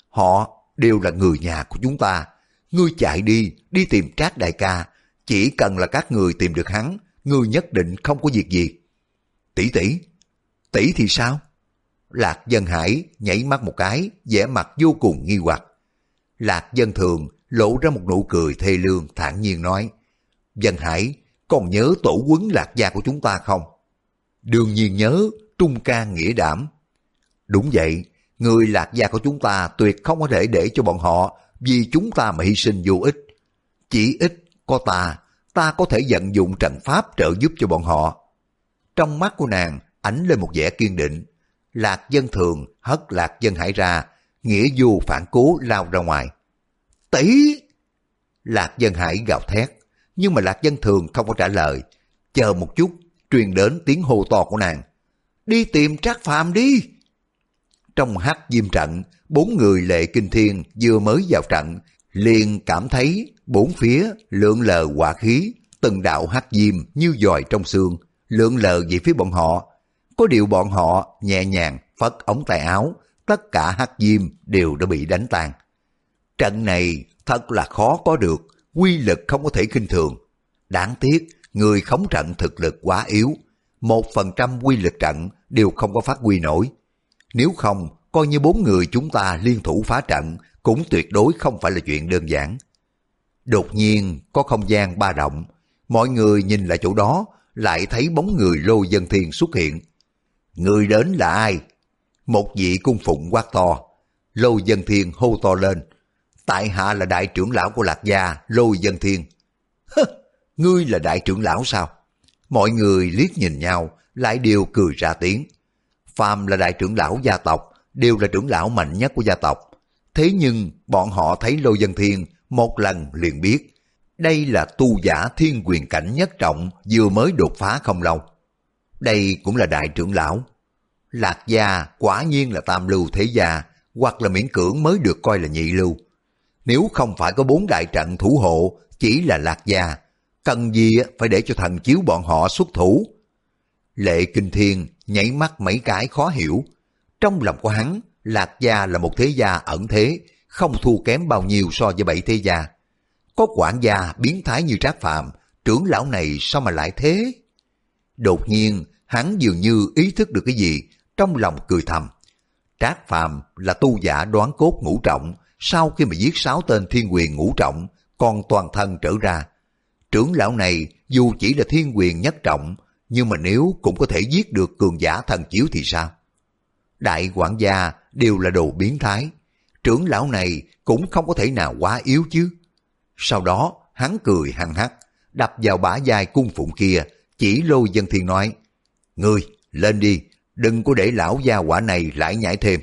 Họ đều là người nhà của chúng ta. Ngươi chạy đi, đi tìm Trác đại ca. Chỉ cần là các người tìm được hắn, ngươi nhất định không có việc gì. Tỷ tỷ, tỷ thì sao? Lạc Dân Hải nhảy mắt một cái, vẻ mặt vô cùng nghi hoặc. Lạc Dân Thường lộ ra một nụ cười thê lương, thản nhiên nói: Dân Hải, còn nhớ tổ huấn Lạc gia của chúng ta không? Đương nhiên nhớ, trung can nghĩa đảm. Đúng vậy, người Lạc gia của chúng ta tuyệt không có thể để cho bọn họ vì chúng ta mà hy sinh vô ích. Chỉ ít có ta, ta có thể vận dụng trận pháp trợ giúp cho bọn họ. Trong mắt của nàng ánh lên một vẻ kiên định. Lạc Dân Thường hất Lạc Dân Hải ra, nghĩa vô phản cố lao ra ngoài. Tỷ! Lạc Dân Hải gào thét, nhưng mà Lạc Dân Thường không có trả lời. Chờ một chút, truyền đến tiếng hô to của nàng. Đi tìm Trác Phàm đi! Trong hắc diêm trận, bốn người Lệ Kinh Thiên vừa mới vào trận, liền cảm thấy bốn phía lượn lờ hỏa khí, từng đạo hắc diêm như dòi trong xương, lượn lờ về phía bọn họ. Có điều bọn họ nhẹ nhàng phất ống tay áo, tất cả hắc diêm đều đã bị đánh tan. Trận này thật là khó có được, quy lực không có thể khinh thường. Đáng tiếc, người khống trận thực lực quá yếu, một phần trăm quy lực trận đều không có phát huy nổi. Nếu không, coi như bốn người chúng ta liên thủ phá trận cũng tuyệt đối không phải là chuyện đơn giản. Đột nhiên có không gian ba động, mọi người nhìn lại chỗ đó, lại thấy bóng người Lô Dân Thiên xuất hiện. Người đến là ai? Một vị cung phụng quát to. Lô Dân Thiên hô to lên. Tại hạ là đại trưởng lão của Lạc gia, Lô Dân Thiên. Hơ, ngươi là đại trưởng lão sao? Mọi người liếc nhìn nhau, lại đều cười ra tiếng. Phàm là đại trưởng lão gia tộc, đều là trưởng lão mạnh nhất của gia tộc. Thế nhưng bọn họ thấy Lô Dân Thiên một lần liền biết, đây là tu giả thiên quyền cảnh nhất trọng vừa mới đột phá không lâu. Đây cũng là đại trưởng lão. Lạc gia quả nhiên là tam lưu thế gia, hoặc là miễn cưỡng mới được coi là nhị lưu. Nếu không phải có bốn đại trận thủ hộ, chỉ là Lạc gia, cần gì phải để cho thần chiếu bọn họ xuất thủ. Lệ Kinh Thiên nhảy mắt mấy cái khó hiểu. Trong lòng của hắn, Lạc gia là một thế gia ẩn thế, không thua kém bao nhiêu so với bảy thế gia. Có quản gia biến thái như Trác Phàm, trưởng lão này sao mà lại thế? Đột nhiên, hắn dường như ý thức được cái gì, trong lòng cười thầm. Trác Phàm là tu giả đoán cốt ngũ trọng, sau khi mà giết sáu tên thiên quyền ngũ trọng, còn toàn thân trở ra. Trưởng lão này dù chỉ là thiên quyền nhất trọng, nhưng mà nếu cũng có thể giết được cường giả thần chiếu thì sao? Đại quản gia đều là đồ biến thái, trưởng lão này cũng không có thể nào quá yếu chứ. Sau đó hắn cười hăng hắc, đập vào bả vai cung phụng kia, chỉ Lô Dân Thiên nói: Ngươi lên đi, đừng có để lão gia quả này lại nhảy thêm.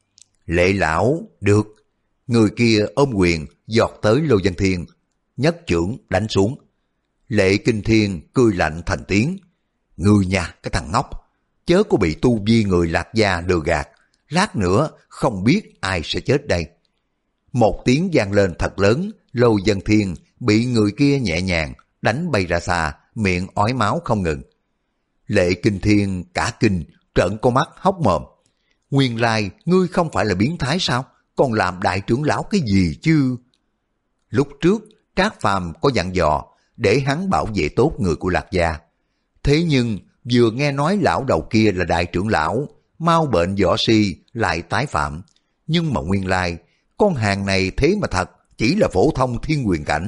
Lệ lão, được. Người kia ôm quyền giọt tới Lô Dân Thiên, nhất chưởng đánh xuống. Lệ Kinh Thiên cười lạnh thành tiếng: Ngươi nha, cái thằng ngốc, chớ có bị tu vi người Lạc gia lừa gạt, lát nữa không biết ai sẽ chết đây. Một tiếng vang lên thật lớn, Lô Dân Thiên bị người kia nhẹ nhàng đánh bay ra xa, miệng ói máu không ngừng. Lệ Kinh Thiên cả kinh, trợn con mắt hốc mồm. Nguyên lai ngươi không phải là biến thái sao, còn làm đại trưởng lão cái gì chứ? Lúc trước Trác Phàm có dặn dò để hắn bảo vệ tốt người của Lạc gia. Thế nhưng vừa nghe nói lão đầu kia là đại trưởng lão, mau bệnh võ si lại tái phạm. Nhưng mà nguyên lai con hàng này thế mà thật chỉ là phổ thông thiên quyền cảnh.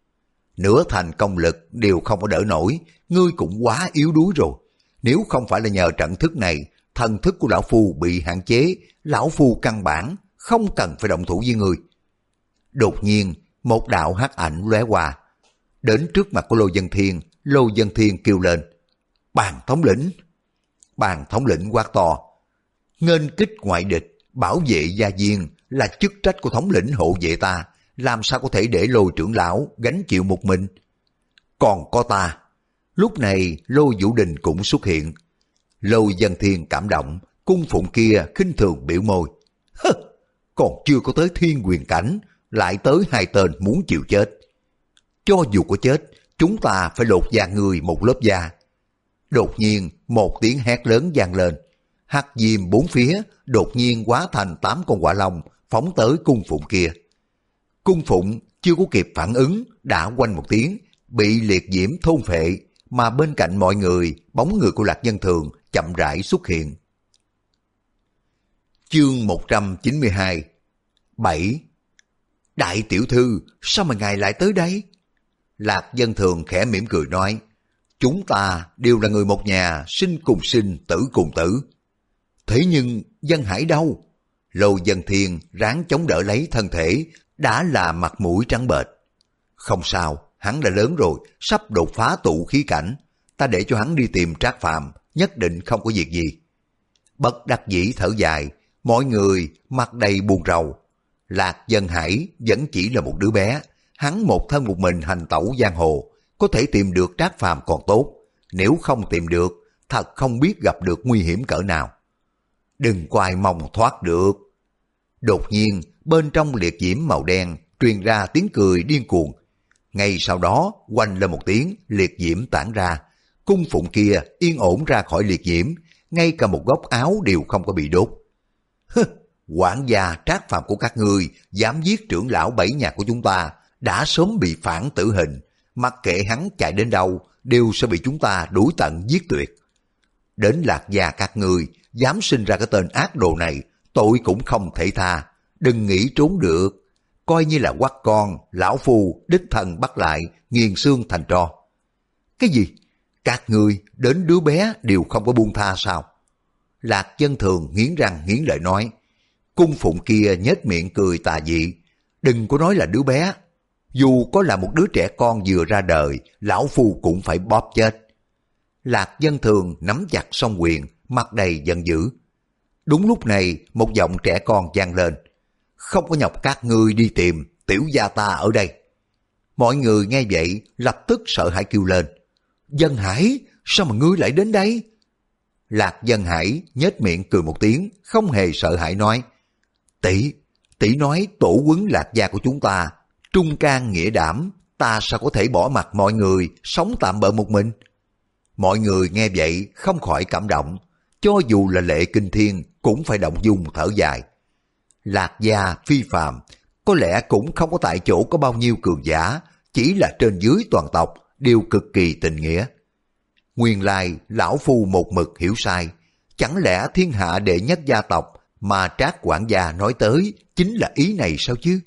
Nửa thành công lực đều không có đỡ nổi, ngươi cũng quá yếu đuối rồi. Nếu không phải là nhờ trận thức này, thần thức của lão phu bị hạn chế, lão phu căn bản không cần phải động thủ với ngươi. Đột nhiên một đạo hắc ảnh lóe qua, đến trước mặt của Lô Dân Thiên. Lô Dân Thiên kêu lên: Bàn thống lĩnh! Bàn thống lĩnh quát to: Nghênh kích ngoại địch, bảo vệ gia viên là chức trách của thống lĩnh hộ vệ ta, làm sao có thể để Lô trưởng lão gánh chịu một mình? Còn có ta. Lúc này Lô Vũ Đình cũng xuất hiện. Lô Dân Thiên cảm động, cung phụng kia khinh thường biểu môi: Hơ, còn chưa có tới thiên quyền cảnh, lại tới hai tên muốn chịu chết. Cho dù có chết, chúng ta phải lột da người một lớp da. Đột nhiên một tiếng hét lớn vang lên, hắc diêm bốn phía đột nhiên hóa thành tám con hỏa long phóng tới cung phụng kia. Cung phụng chưa có kịp phản ứng, đã oanh một tiếng bị liệt diễm thôn phệ, mà bên cạnh mọi người bóng người của Lạc Nhân Thường chậm rãi xuất hiện. Chương một trăm chín mươi hai. bảy. Đại tiểu thư, sao mà ngài lại tới đây? Lạc Dân Thường khẽ mỉm cười nói, chúng ta đều là người một nhà, sinh cùng sinh, tử cùng tử. Thế nhưng Dân Hải đâu? Lô Dân Thiên ráng chống đỡ lấy thân thể, đã là mặt mũi trắng bệch. Không sao, hắn đã lớn rồi, sắp đột phá tụ khí cảnh. Ta để cho hắn đi tìm Trác Phàm, nhất định không có việc gì. Bất đắc dĩ thở dài, mọi người mặt đầy buồn rầu. Lạc Dân Hải vẫn chỉ là một đứa bé, hắn một thân một mình hành tẩu giang hồ, có thể tìm được Trác Phàm còn tốt, nếu không tìm được, thật không biết gặp được nguy hiểm cỡ nào. Đừng có ai mong thoát được. Đột nhiên, bên trong liệt diễm màu đen truyền ra tiếng cười điên cuồng. Ngay sau đó, oanh lên một tiếng, liệt diễm tản ra. Cung phụng kia yên ổn ra khỏi liệt diễm, ngay cả một góc áo đều không có bị đốt. Hứ, quản gia Trác Phàm của các ngươi dám giết trưởng lão bảy nhà của chúng ta, đã sớm bị phản tử hình. Mặc kệ hắn chạy đến đâu, đều sẽ bị chúng ta đuổi tận giết tuyệt. Đến Lạc gia các ngươi, dám sinh ra cái tên ác đồ này, tội cũng không thể tha. Đừng nghĩ trốn được, coi như là quắt con, lão phu đích thân bắt lại, nghiền xương thành tro. Cái gì? Các ngươi đến đứa bé đều không có buông tha sao? Lạc Dân Thường nghiến răng nghiến lợi nói. Cung phụng kia nhếch miệng cười tà dị. Đừng có nói là đứa bé, dù có là một đứa trẻ con vừa ra đời, lão phu cũng phải bóp chết. Lạc Dân Thường nắm chặt song quyền, mặt đầy giận dữ. Đúng lúc này, một giọng trẻ con vang lên. Không có nhọc các ngươi đi tìm, tiểu gia ta ở đây. Mọi người nghe vậy, lập tức sợ hãi kêu lên. Dân Hải, sao mà ngươi lại đến đây? Lạc Dân Hải nhếch miệng cười một tiếng, không hề sợ hãi nói. Tỷ, tỷ nói tổ huấn Lạc gia của chúng ta, trung can nghĩa đảm, ta sao có thể bỏ mặt mọi người, sống tạm bợ một mình? Mọi người nghe vậy không khỏi cảm động, cho dù là Lệ Kinh Thiên cũng phải động dung thở dài. Lạc gia phi phàm, có lẽ cũng không có tại chỗ có bao nhiêu cường giả, chỉ là trên dưới toàn tộc đều cực kỳ tình nghĩa. Nguyên lai lão phu một mực hiểu sai, chẳng lẽ thiên hạ đệ nhất gia tộc mà Trác quản gia nói tới chính là ý này sao chứ?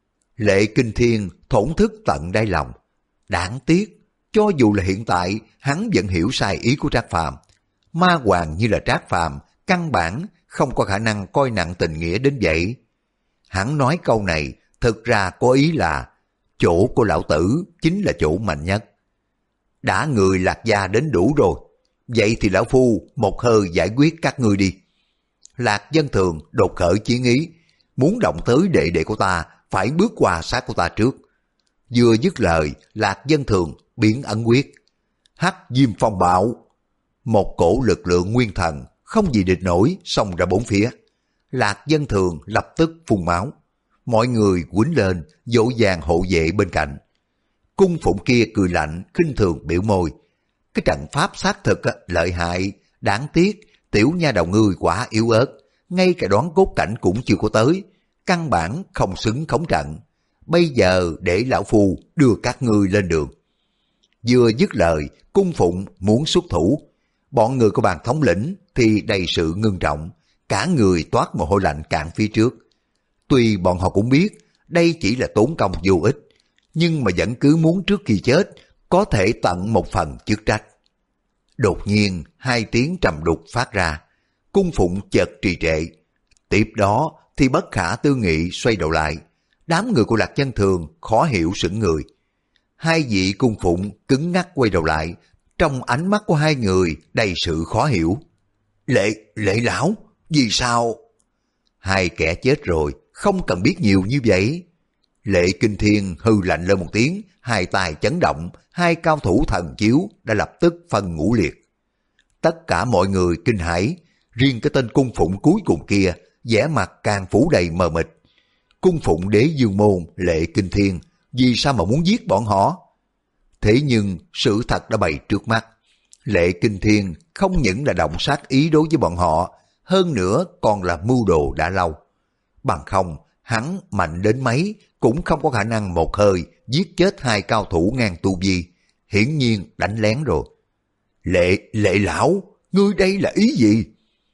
Lệ Kinh Thiên thổn thức tận đáy lòng. Đáng tiếc, cho dù là hiện tại hắn vẫn hiểu sai ý của Trác Phàm. Ma hoàng như là Trác Phàm căn bản không có khả năng coi nặng tình nghĩa đến vậy. Hắn nói câu này thực ra có ý là chỗ của lão tử chính là chỗ mạnh nhất. Đã người Lạc gia đến đủ rồi, vậy thì lão phu một hơi giải quyết các ngươi đi. Lạc Dân Thường đột khởi chí ý, muốn động tới đệ đệ của ta phải bước qua sát của ta trước. Vừa dứt lời, Lạc Dân Thường biến ấn quyết. Hắc diêm phong bạo. Một cổ lực lượng nguyên thần không gì địch nổi xông ra bốn phía. Lạc Dân Thường lập tức phun máu. Mọi người quýnh lên, dỗ dàng hộ vệ bên cạnh. Cung phụng kia cười lạnh, khinh thường biểu môi. Cái trận pháp xác thực lợi hại, đáng tiếc tiểu nha đầu ngươi quả yếu ớt, ngay cả đoán cốt cảnh cũng chưa có tới, căn bản không xứng khống trận. Bây giờ để lão phu đưa các ngươi lên đường. Vừa dứt lời, cung phụng muốn xuất thủ. Bọn người của bàn thống lĩnh thì đầy sự ngưng trọng, cả người toát mồ hôi lạnh cạn phía trước. Tuy bọn họ cũng biết đây chỉ là tốn công vô ích, nhưng mà vẫn cứ muốn trước khi chết có thể tận một phần chức trách. Đột nhiên hai tiếng trầm đục phát ra, cung phụng chợt trì trệ. Tiếp đó thì bất khả tư nghị xoay đầu lại, đám người của Lạc Dân Thường khó hiểu sững người. Hai vị cung phụng cứng ngắc quay đầu lại, trong ánh mắt của hai người đầy sự khó hiểu. Lệ, lệ lão, vì sao? Hai kẻ chết rồi, không cần biết nhiều như vậy. Lệ Kinh Thiên hư lạnh lên một tiếng, hai tay chấn động, hai cao thủ thần chiếu đã lập tức phân ngũ liệt. Tất cả mọi người kinh hãi, riêng cái tên cung phụng cuối cùng kia, vẻ mặt càng phủ đầy mờ mịt. Cung phụng đế dương môn Lệ Kinh Thiên, vì sao mà muốn giết bọn họ? Thế nhưng sự thật đã bày trước mắt. Lệ Kinh Thiên không những là động sát ý đối với bọn họ, hơn nữa còn là mưu đồ đã lâu. Bằng không, hắn mạnh đến mấy cũng không có khả năng một hơi giết chết hai cao thủ ngang tu vi, hiển nhiên đánh lén rồi. Lệ, lệ lão, ngươi đây là ý gì?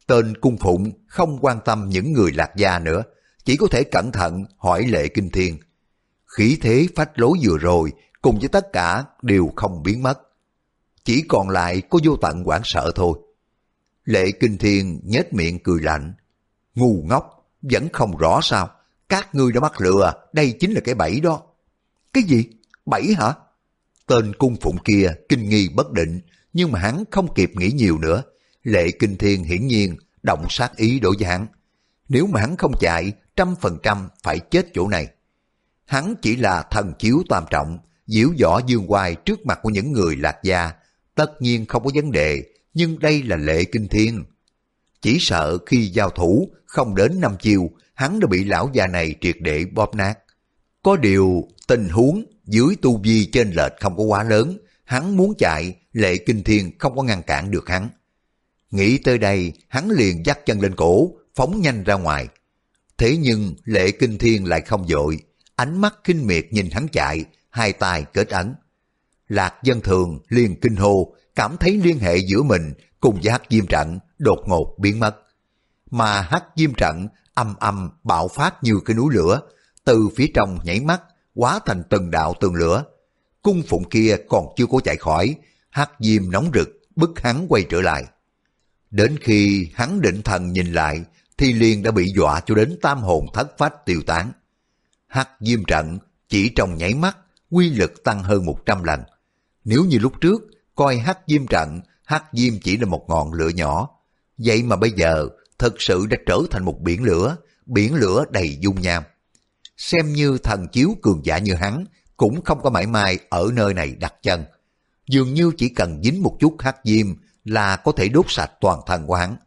Tên cung phụng không quan tâm những người Lạc Gia nữa, chỉ có thể cẩn thận hỏi Lệ Kinh Thiên. Khí thế phách lối vừa rồi cùng với tất cả đều không biến mất. Chỉ còn lại có vô tận hoảng sợ thôi. Lệ Kinh Thiên nhếch miệng cười lạnh. Ngu ngốc, vẫn không rõ sao? Các ngươi đã mắc lừa, đây chính là cái bẫy đó. Cái gì? Bẫy hả? Tên cung phụng kia kinh nghi bất định, nhưng mà hắn không kịp nghĩ nhiều nữa. Lệ Kinh Thiên hiển nhiên động sát ý đối với hắn. Nếu mà hắn không chạy, trăm phần trăm phải chết chỗ này. Hắn chỉ là thần chiếu tam trọng, diễu võ dương oai trước mặt của những người Lạc Gia, tất nhiên không có vấn đề, nhưng đây là Lệ Kinh Thiên. Chỉ sợ khi giao thủ không đến năm chiêu, hắn đã bị lão già này triệt để bóp nát. Có điều tình huống dưới tu vi trên lệch không có quá lớn, hắn muốn chạy, Lệ Kinh Thiên không có ngăn cản được hắn. Nghĩ tới đây, hắn liền dắt chân lên cổ, phóng nhanh ra ngoài. Thế nhưng Lệ Kinh Thiên lại không vội, ánh mắt khinh miệt nhìn hắn chạy, hai tay kết ấn. Lạc Dân Thường liền kinh hô, cảm thấy liên hệ giữa mình cùng với Hắc Diêm Trận đột ngột biến mất. Mà Hắc Diêm Trận âm âm bạo phát như cái núi lửa, từ phía trong nhảy mắt, hóa thành từng đạo tường lửa. Cung phụng kia còn chưa có chạy khỏi, Hắc Diêm nóng rực, bức hắn quay trở lại. Đến khi hắn định thần nhìn lại, thì liền đã bị dọa cho đến tam hồn thất phách tiêu tán. Hắc Diêm Trận chỉ trong nháy mắt, quy lực tăng hơn một trăm lần. Nếu như lúc trước, coi Hắc Diêm Trận, Hắc Diêm chỉ là một ngọn lửa nhỏ. Vậy mà bây giờ, thực sự đã trở thành một biển lửa, biển lửa đầy dung nham. Xem như thần chiếu cường giả như hắn, cũng không có mãi mai ở nơi này đặt chân. Dường như chỉ cần dính một chút Hắc Diêm là có thể đốt sạch toàn thân của hắn.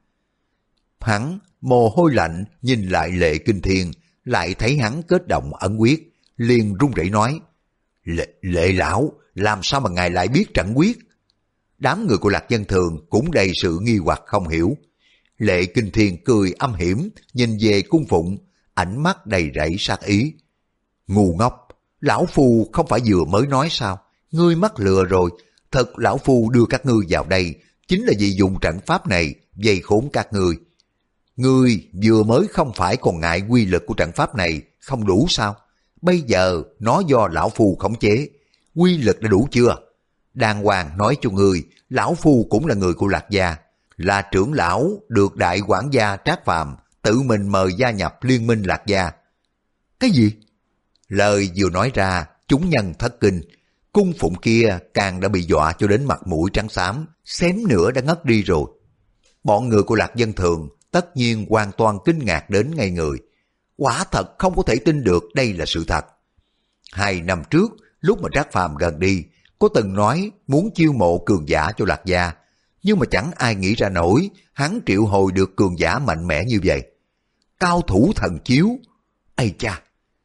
Hắn mồ hôi lạnh nhìn lại Lệ Kinh Thiên, lại thấy hắn kết động ẩn quyết, liền run rẩy nói: Lệ, Lệ lão, làm sao mà ngài lại biết trận quyết? Đám người của Lạc Dân Thường cũng đầy sự nghi hoặc không hiểu. Lệ Kinh Thiên cười âm hiểm, nhìn về cung phụng, ánh mắt đầy rẫy sát ý. Ngu ngốc, lão phu không phải vừa mới nói sao? Ngươi mắc lừa rồi, thật lão phu đưa các ngươi vào đây, chính là vì dùng trận pháp này vây khốn các ngươi. Ngươi vừa mới không phải còn ngại quy lực của trận pháp này không đủ sao? Bây giờ nó do lão phu khống chế, quy lực đã đủ chưa? Đàng hoàng nói cho ngươi, lão phu cũng là người của Lạc Gia, là trưởng lão được đại quản gia Trác Phàm tự mình mời gia nhập liên minh Lạc Gia. Cái gì? Lời vừa nói ra, chúng nhân thất kinh. Cung phụng kia càng đã bị dọa cho đến mặt mũi trắng xám, xém nữa đã ngất đi rồi. Bọn người của Lạc Dân Thường tất nhiên hoàn toàn kinh ngạc đến ngây người. Quả thật không có thể tin được đây là sự thật. Hai năm trước, lúc mà Trác Phàm gần đi, có từng nói muốn chiêu mộ cường giả cho Lạc Gia, nhưng mà chẳng ai nghĩ ra nổi hắn triệu hồi được cường giả mạnh mẽ như vậy. Cao thủ thần chiếu, ây cha!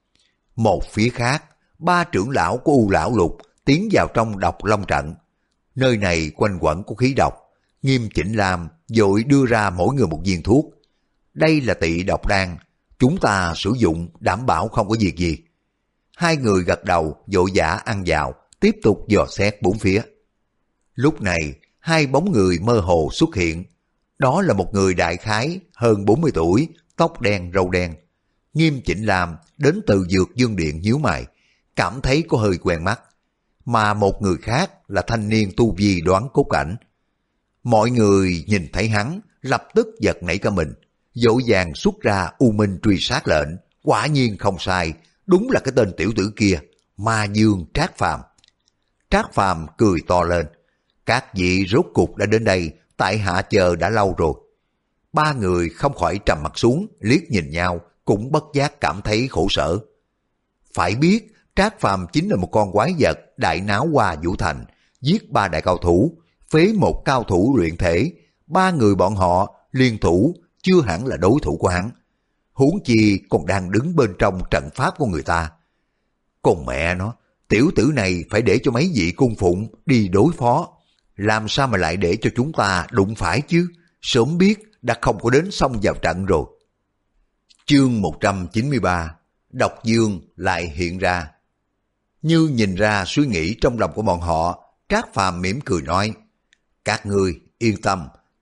Một phía khác, ba trưởng lão của U Lão Lục tiến vào trong Độc Long Trận. Nơi này quanh quẩn có khí độc, Nghiêm Chỉnh Lam vội đưa ra mỗi người một viên thuốc. Đây là tị độc đan, chúng ta sử dụng đảm bảo không có việc gì. Hai người gật đầu vội vã ăn vào, tiếp tục dò xét bốn phía. Lúc này, hai bóng người mơ hồ xuất hiện. Đó là một người đại khái hơn bốn mươi tuổi, tóc đen râu đen. Nghiêm Chỉnh Lam đến từ Dược Dương Điện nhíu mày, cảm thấy có hơi quen mắt. Mà một người khác là thanh niên tu vi đoán cốt cảnh. Mọi người nhìn thấy hắn, lập tức giật nảy cả mình, dỗ dàng xuất ra U Minh truy sát lệnh. Quả nhiên không sai, đúng là cái tên tiểu tử kia, Ma Dương Trác Phàm. Trác Phàm cười to lên, các vị rốt cục đã đến đây, tại hạ chờ đã lâu rồi. Ba người không khỏi trầm mặt xuống, liếc nhìn nhau, cũng bất giác cảm thấy khổ sở. Phải biết, Trác Phàm chính là một con quái vật đại náo qua Vũ Thành, giết ba đại cao thủ, phế một cao thủ luyện thể, ba người bọn họ liên thủ chưa hẳn là đối thủ của hắn. Huống chi còn đang đứng bên trong trận pháp của người ta. Còn mẹ nó, tiểu tử này phải để cho mấy vị cung phụng đi đối phó, làm sao mà lại để cho chúng ta đụng phải chứ? Sớm biết đã không có đến xông vào trận rồi. Chương một trăm chín mươi ba, Độc Dương lại hiện ra. Như nhìn ra suy nghĩ trong lòng của bọn họ, Trác Phàm mỉm cười nói: các ngươi yên tâm,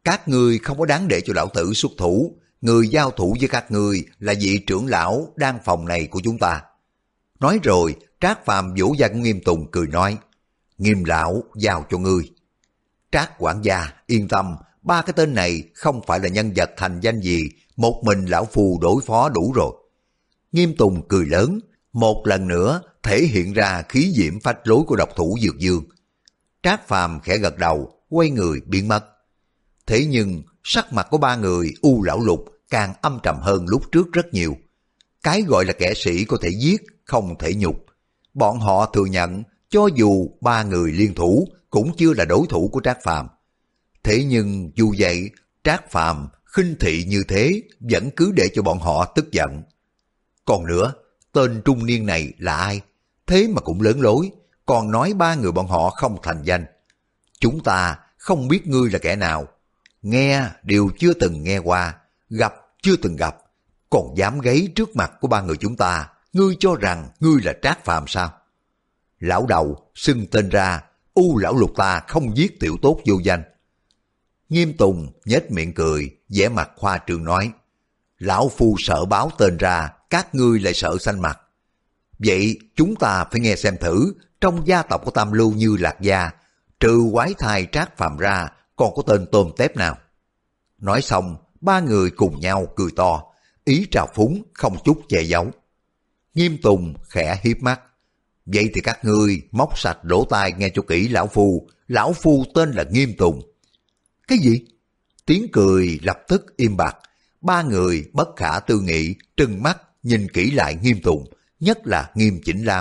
Các ngươi không có đáng để cho lão tử xuất thủ, người giao thủ với các ngươi là vị trưởng lão đang phòng này của chúng ta. Nói rồi, Trác Phàm vỗ vai của Nghiêm Tùng cười nói, Nghiêm lão giao cho ngươi. Trác quản gia, yên tâm, ba cái tên này không phải là nhân vật thành danh gì, một mình lão phù đối phó đủ rồi. Nghiêm Tùng cười lớn, một lần nữa thể hiện ra khí diễm phách lối của độc thủ Dược Dương. Trác Phàm khẽ gật đầu, quay người biến mất. Thế nhưng sắc mặt của ba người U Lão Lục càng âm trầm hơn lúc trước rất nhiều. Cái gọi là kẻ sĩ có thể giết, không thể nhục. Bọn họ thừa nhận cho dù ba người liên thủ cũng chưa là đối thủ của Trác Phàm. Thế nhưng dù vậy, Trác Phàm khinh thị như thế vẫn cứ để cho bọn họ tức giận. Còn nữa, tên trung niên này là ai? Thế mà cũng lớn lối, còn nói ba người bọn họ không thành danh. Chúng ta không biết ngươi là kẻ nào, nghe đều chưa từng nghe qua, gặp chưa từng gặp, còn dám gáy trước mặt của ba người chúng ta, ngươi cho rằng ngươi là Trác Phàm sao? Lão đầu xưng tên ra, U Lão Lục ta không giết tiểu tốt vô danh. Nghiêm Tùng nhếch miệng cười, vẻ mặt khoa trương nói, lão phu sợ báo tên ra, các ngươi lại sợ xanh mặt. Vậy chúng ta phải nghe xem thử, trong gia tộc của Tam Lưu Như Lạc Gia, trừ quái thai Trác Phàm ra, còn có tên tôm tép nào? Nói xong, ba người cùng nhau cười to, ý trào phúng không chút che giấu. Nghiêm Tùng khẽ hiếp mắt, vậy thì các ngươi móc sạch lỗ tai nghe cho kỹ lão phu, lão phu tên là Nghiêm Tùng. Cái gì? Tiếng cười lập tức im bặt, ba người bất khả tư nghị trừng mắt nhìn kỹ lại Nghiêm Tùng, nhất là Nghiêm Chỉnh Lam.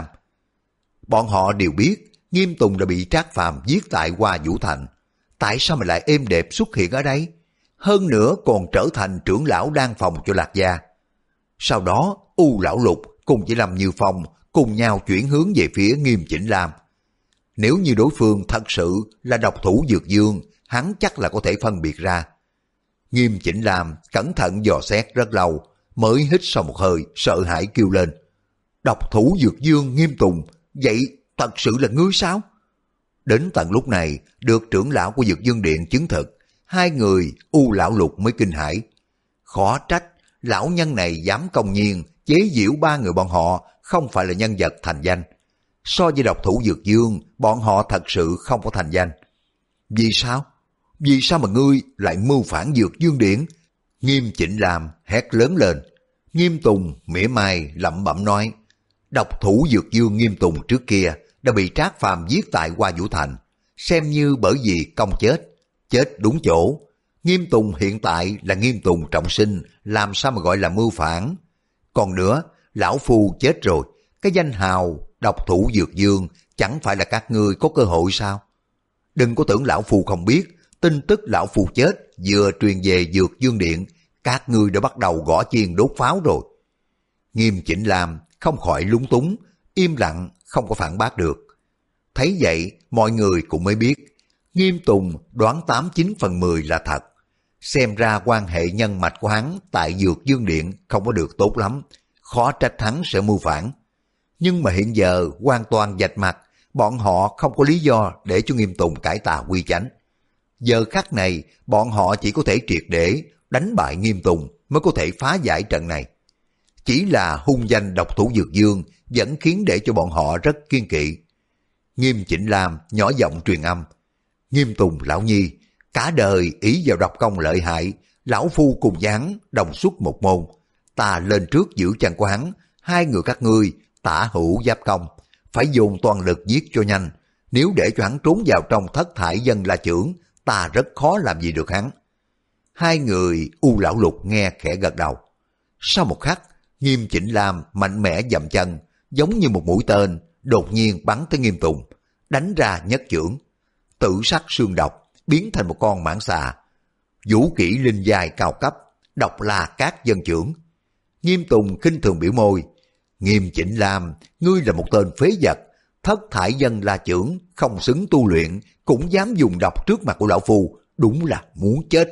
Bọn họ đều biết Nghiêm Tùng đã bị Trác Phàm giết tại Hoa Vũ Thành, tại sao mà lại êm đẹp xuất hiện ở đây? Hơn nữa còn trở thành trưởng lão đan phòng cho Lạc Gia. Sau đó U Lão Lục cùng với Lâm Như Phong cùng nhau chuyển hướng về phía Nghiêm Chỉnh Lam. Nếu như đối phương thật sự là độc thủ Dược Dương, hắn chắc là có thể phân biệt ra. Nghiêm Chỉnh Lam cẩn thận dò xét rất lâu, mới hít sau một hơi, sợ hãi kêu lên. Độc thủ Dược Dương Nghiêm Tùng, vậy thật sự là ngươi sao? Đến tận lúc này, được trưởng lão của Dược Dương Điện chứng thực, hai người U Lão Lục mới kinh hãi. Khó trách, lão nhân này dám công nhiên chế giễu ba người bọn họ không phải là nhân vật thành danh. So với độc thủ Dược Dương, bọn họ thật sự không có thành danh. Vì sao? Vì sao mà ngươi lại mưu phản Dược Dương Điện? Nghiêm Chỉnh Lam hét lớn lên. Nghiêm Tùng mỉa mai lẩm bẩm nói, độc thủ Dược Dương Nghiêm Tùng trước kia đã bị Trác Phàm giết tại Hoa Vũ Thành, xem như bởi vì công chết, chết đúng chỗ. Nghiêm Tùng hiện tại là Nghiêm Tùng trọng sinh, làm sao mà gọi là mưu phản? Còn nữa, lão phu chết rồi, cái danh hào độc thủ Dược Dương chẳng phải là các ngươi có cơ hội sao? Đừng có tưởng lão phu không biết, tin tức lão phu chết vừa truyền về Dược Dương Điện, các ngươi đã bắt đầu gõ chiên đốt pháo rồi. Nghiêm Chỉnh Lam không khỏi lúng túng, im lặng không có phản bác được. Thấy vậy, mọi người cũng mới biết, Nghiêm Tùng đoán tám chín phần mười là thật. Xem ra quan hệ nhân mạch của hắn tại Dược Dương Điện không có được tốt lắm, khó trách hắn sẽ mưu phản. Nhưng mà hiện giờ hoàn toàn vạch mặt, bọn họ không có lý do để cho Nghiêm Tùng cải tà quy chánh. Giờ khắc này, bọn họ chỉ có thể triệt để đánh bại Nghiêm Tùng mới có thể phá giải trận này. Chỉ là hung danh độc thủ Dược Dương vẫn khiến để cho bọn họ rất kiên kỵ. Nghiêm Chỉnh Lam nhỏ giọng truyền âm, Nghiêm Tùng lão nhi, cả đời ý vào độc công lợi hại, lão phu cùng với hắn đồng xuất một môn. Ta lên trước giữ chân của hắn, hai người các ngươi tả hữu giáp công, phải dùng toàn lực giết cho nhanh. Nếu để cho hắn trốn vào trong thất thải dân la chưởng, ta rất khó làm gì được hắn. Hai người U Lão Lục nghe khẽ gật đầu. Sau một khắc, Nghiêm Chỉnh Lam mạnh mẽ dậm chân, giống như một mũi tên, đột nhiên bắn tới Nghiêm Tùng, đánh ra nhất chưởng. Tử sắc xương độc biến thành một con mãng xà. Vũ kỹ linh giai cao cấp, độc là các dân chưởng. Nghiêm Tùng khinh thường biểu môi, Nghiêm Chỉnh Lam, ngươi là một tên phế vật, thất thải dân la chưởng, không xứng tu luyện, cũng dám dùng độc trước mặt của lão phu, đúng là muốn chết.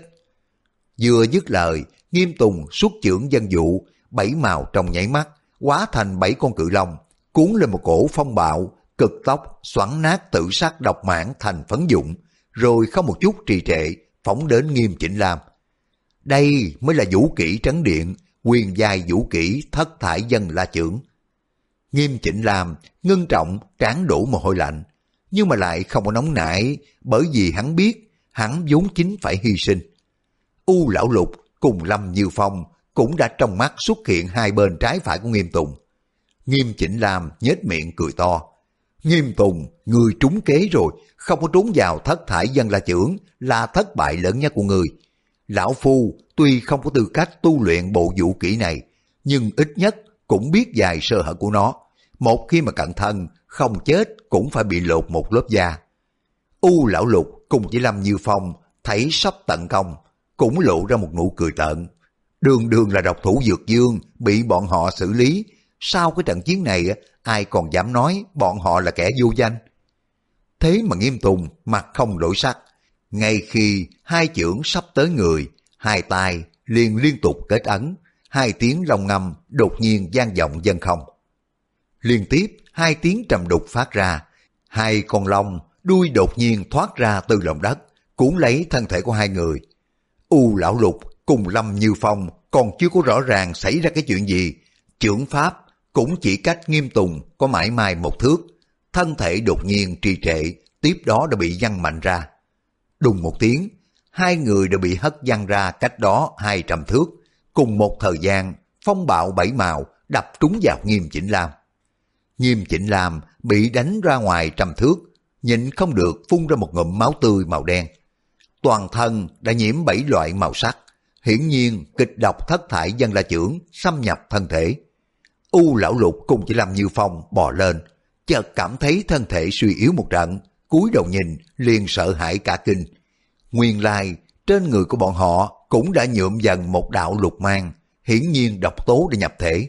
Vừa dứt lời, Nghiêm Tùng xuất chưởng dân dụ, bảy màu trong nháy mắt, hóa thành bảy con cự long, cuốn lên một cổ phong bạo, cực tốc xoắn nát tử sắc độc mãng thành phấn dụng, rồi không một chút trì trệ, phóng đến Nghiêm Chỉnh Lam. Đây mới là vũ kỹ trấn điện, quyền giai vũ kỹ thất thải dân la chưởng. Nghiêm Chỉnh Lam ngưng trọng, trán đổ mồ hôi lạnh, nhưng mà lại không có nóng nảy, bởi vì hắn biết hắn vốn chính phải hy sinh. U Lão Lục cùng Lâm Như Phong cũng đã trong mắt xuất hiện hai bên trái phải của Nghiêm Tùng. Nghiêm Chỉnh Lam nhếch miệng cười to. Nghiêm Tùng, người trúng kế rồi, không có trốn vào thất thải dân la chưởng là thất bại lớn nhất của người. Lão Phu tuy không có tư cách tu luyện bộ vũ kỹ này, nhưng ít nhất cũng biết vài sơ hở của nó. Một khi mà cẩn thận, không chết cũng phải bị lột một lớp da. U Lão Lục cùng với Lâm Như Phong thấy sắp tận công, cũng lộ ra một nụ cười tợn. Đường đường là độc thủ Dược Dương bị bọn họ xử lý, sau cái trận chiến này ai còn dám nói bọn họ là kẻ vô danh. Thế mà Nghiêm Tùng mặt không đổi sắc, ngay khi hai chưởng sắp tới người, hai tay liền liên tục kết ấn, hai tiếng long ngâm đột nhiên vang vọng dân không. Liên tiếp hai tiếng trầm đục phát ra, hai con long đuôi đột nhiên thoát ra từ lòng đất, cuốn lấy thân thể của hai người. U Lão Lục cùng Lâm Như Phong còn chưa có rõ ràng xảy ra cái chuyện gì, chưởng pháp cũng chỉ cách Nghiêm Tùng có mãi mai một thước, thân thể đột nhiên trì trệ, tiếp đó đã bị văng mạnh ra. Đùng một tiếng, hai người đã bị hất văng ra cách đó hai trăm thước, cùng một thời gian phong bạo bảy màu đập trúng vào Nghiêm Chỉnh Lam. Nghiêm Chỉnh Lam bị đánh ra ngoài trăm thước, nhịn không được phun ra một ngụm máu tươi màu đen. Toàn thân đã nhiễm bảy loại màu sắc, hiển nhiên kịch độc thất thải dân la chưởng xâm nhập thân thể. U Lão Lục cùng với Lâm Như Phong bò lên, chợt cảm thấy thân thể suy yếu một trận, cúi đầu nhìn liền sợ hãi cả kinh. Nguyên lai trên người của bọn họ cũng đã nhuộm dần một đạo lục mang, hiển nhiên độc tố đã nhập thể.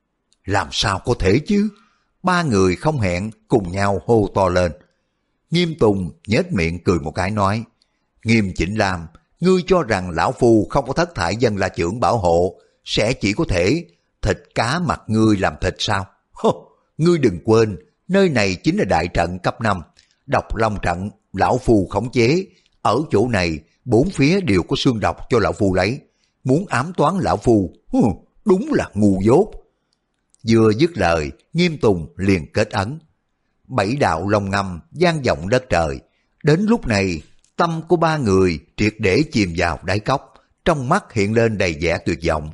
Làm sao có thể chứ? Ba người không hẹn cùng nhau hô to lên. Nghiêm Tùng nhếch miệng cười một cái nói, Nghiêm Chỉnh Lam, ngươi cho rằng lão phu không có thất thải dân la chưởng bảo hộ, sẽ chỉ có thể thịt cá mặt ngươi làm thịt sao? Hô, ngươi đừng quên, nơi này chính là đại trận cấp năm, độc long trận, lão phu khống chế, ở chỗ này bốn phía đều có xương độc cho lão phu lấy, muốn ám toán lão phu, hừ, đúng là ngu dốt. Vừa dứt lời, Nghiêm Tùng liền kết ấn. Bảy đạo long ngâm vang vọng đất trời. Đến lúc này, tâm của ba người triệt để chìm vào đáy cốc, trong mắt hiện lên đầy vẻ tuyệt vọng.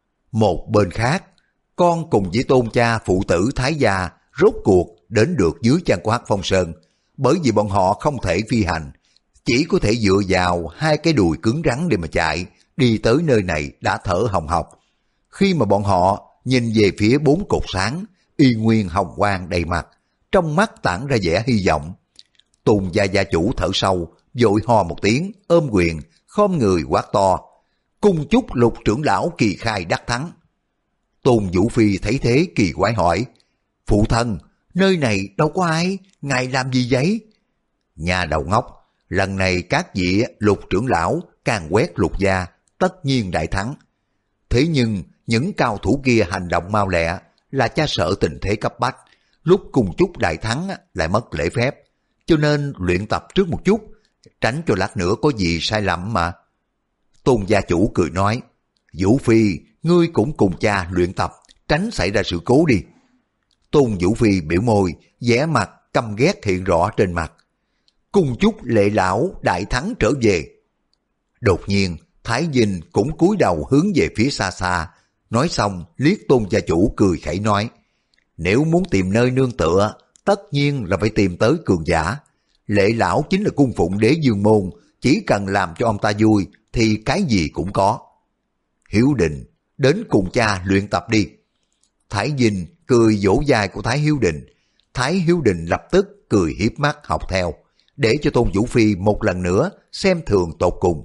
Một bên khác, con cùng với tôn cha phụ tử Thái Gia rốt cuộc đến được dưới chân của Hắc Phong Sơn, bởi vì bọn họ không thể phi hành, chỉ có thể dựa vào hai cái đùi cứng rắn để mà chạy, đi tới nơi này đã thở hồng hộc. Khi mà bọn họ nhìn về phía bốn cột sáng, y nguyên hồng quang đầy mặt, trong mắt tản ra vẻ hy vọng. Tôn gia gia chủ thở sâu, vội ho một tiếng, ôm quyền, khom người quát to, cung chúc Lục trưởng lão kỳ khai đắc thắng. Tôn Vũ Phi thấy thế kỳ quái hỏi, phụ thân, nơi này đâu có ai, ngài làm gì vậy? Nhà đầu ngốc, lần này các vị Lục trưởng lão càng quét Lục gia, tất nhiên đại thắng. Thế nhưng những cao thủ kia hành động mau lẹ, là cha sợ tình thế cấp bách, lúc cùng chúc đại thắng lại mất lễ phép, cho nên luyện tập trước một chút, tránh cho lát nữa có gì sai lầm mà. Tôn gia chủ cười nói, Vũ Phi, ngươi cũng cùng cha luyện tập, tránh xảy ra sự cố đi. Tôn Vũ Phi biểu môi, vẻ mặt căm ghét hiện rõ trên mặt. Cùng chúc lệ lão đại thắng trở về. Đột nhiên, Thái Vinh cũng cúi đầu hướng về phía xa xa, nói xong liếc Tôn gia chủ cười khẩy nói, nếu muốn tìm nơi nương tựa, tất nhiên là phải tìm tới cường giả. Lệ lão chính là cung phụng đế dương môn, chỉ cần làm cho ông ta vui thì cái gì cũng có. Hiếu Đình, đến cùng cha luyện tập đi. Thái Vinh cười vỗ vai của Thái Hiếu Đình. Thái Hiếu Đình lập tức cười hiếp mắt học theo, để cho Tôn Vũ Phi một lần nữa xem thường tột cùng.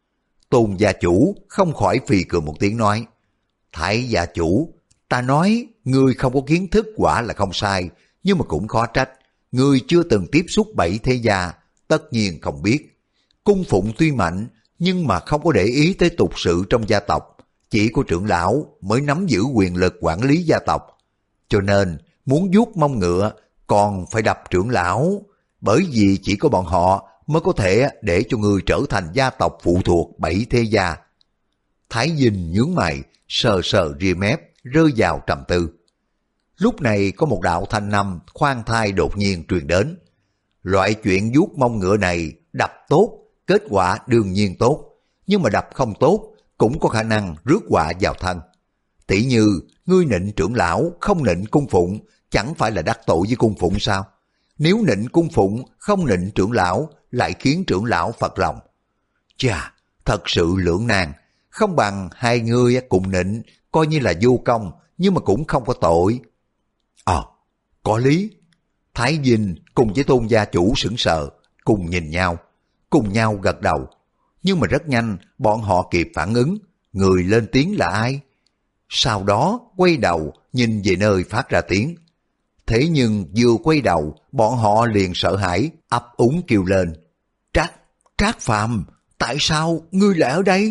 Tôn gia chủ không khỏi phì cười một tiếng nói, Thái gia chủ, ta nói ngươi không có kiến thức quả là không sai, nhưng mà cũng khó trách, ngươi chưa từng tiếp xúc bảy thế gia, tất nhiên không biết. Cung phụng tuy mạnh, nhưng mà không có để ý tới tục sự trong gia tộc, chỉ có trưởng lão mới nắm giữ quyền lực quản lý gia tộc. Cho nên, muốn vuốt mông ngựa, còn phải đập trưởng lão, bởi vì chỉ có bọn họ mới có thể để cho ngươi trở thành gia tộc phụ thuộc bảy thế gia. Thái Dinh nhướng mày, sờ sờ ria mép, rơi vào trầm tư. Lúc này có một đạo thanh âm khoan thai đột nhiên truyền đến. Loại chuyện vuốt mông ngựa này đập tốt, kết quả đương nhiên tốt, nhưng mà đập không tốt cũng có khả năng rước họa vào thân. Tỷ như ngươi nịnh trưởng lão không nịnh cung phụng, chẳng phải là đắc tội với cung phụng sao? Nếu nịnh cung phụng không nịnh trưởng lão lại khiến trưởng lão phật lòng. Chà, thật sự lưỡng nan, không bằng hai ngươi cùng nịnh, coi như là vô công, nhưng mà cũng không có tội. Ờ, có lý. Thái Dinh cùng với Tôn gia chủ sững sờ, cùng nhìn nhau, cùng nhau gật đầu. Nhưng mà rất nhanh, bọn họ kịp phản ứng, người lên tiếng là ai? Sau đó quay đầu nhìn về nơi phát ra tiếng. Thế nhưng vừa quay đầu, bọn họ liền sợ hãi, ấp úng kêu lên. Trác, Trác Phàm, tại sao ngươi lại ở đây?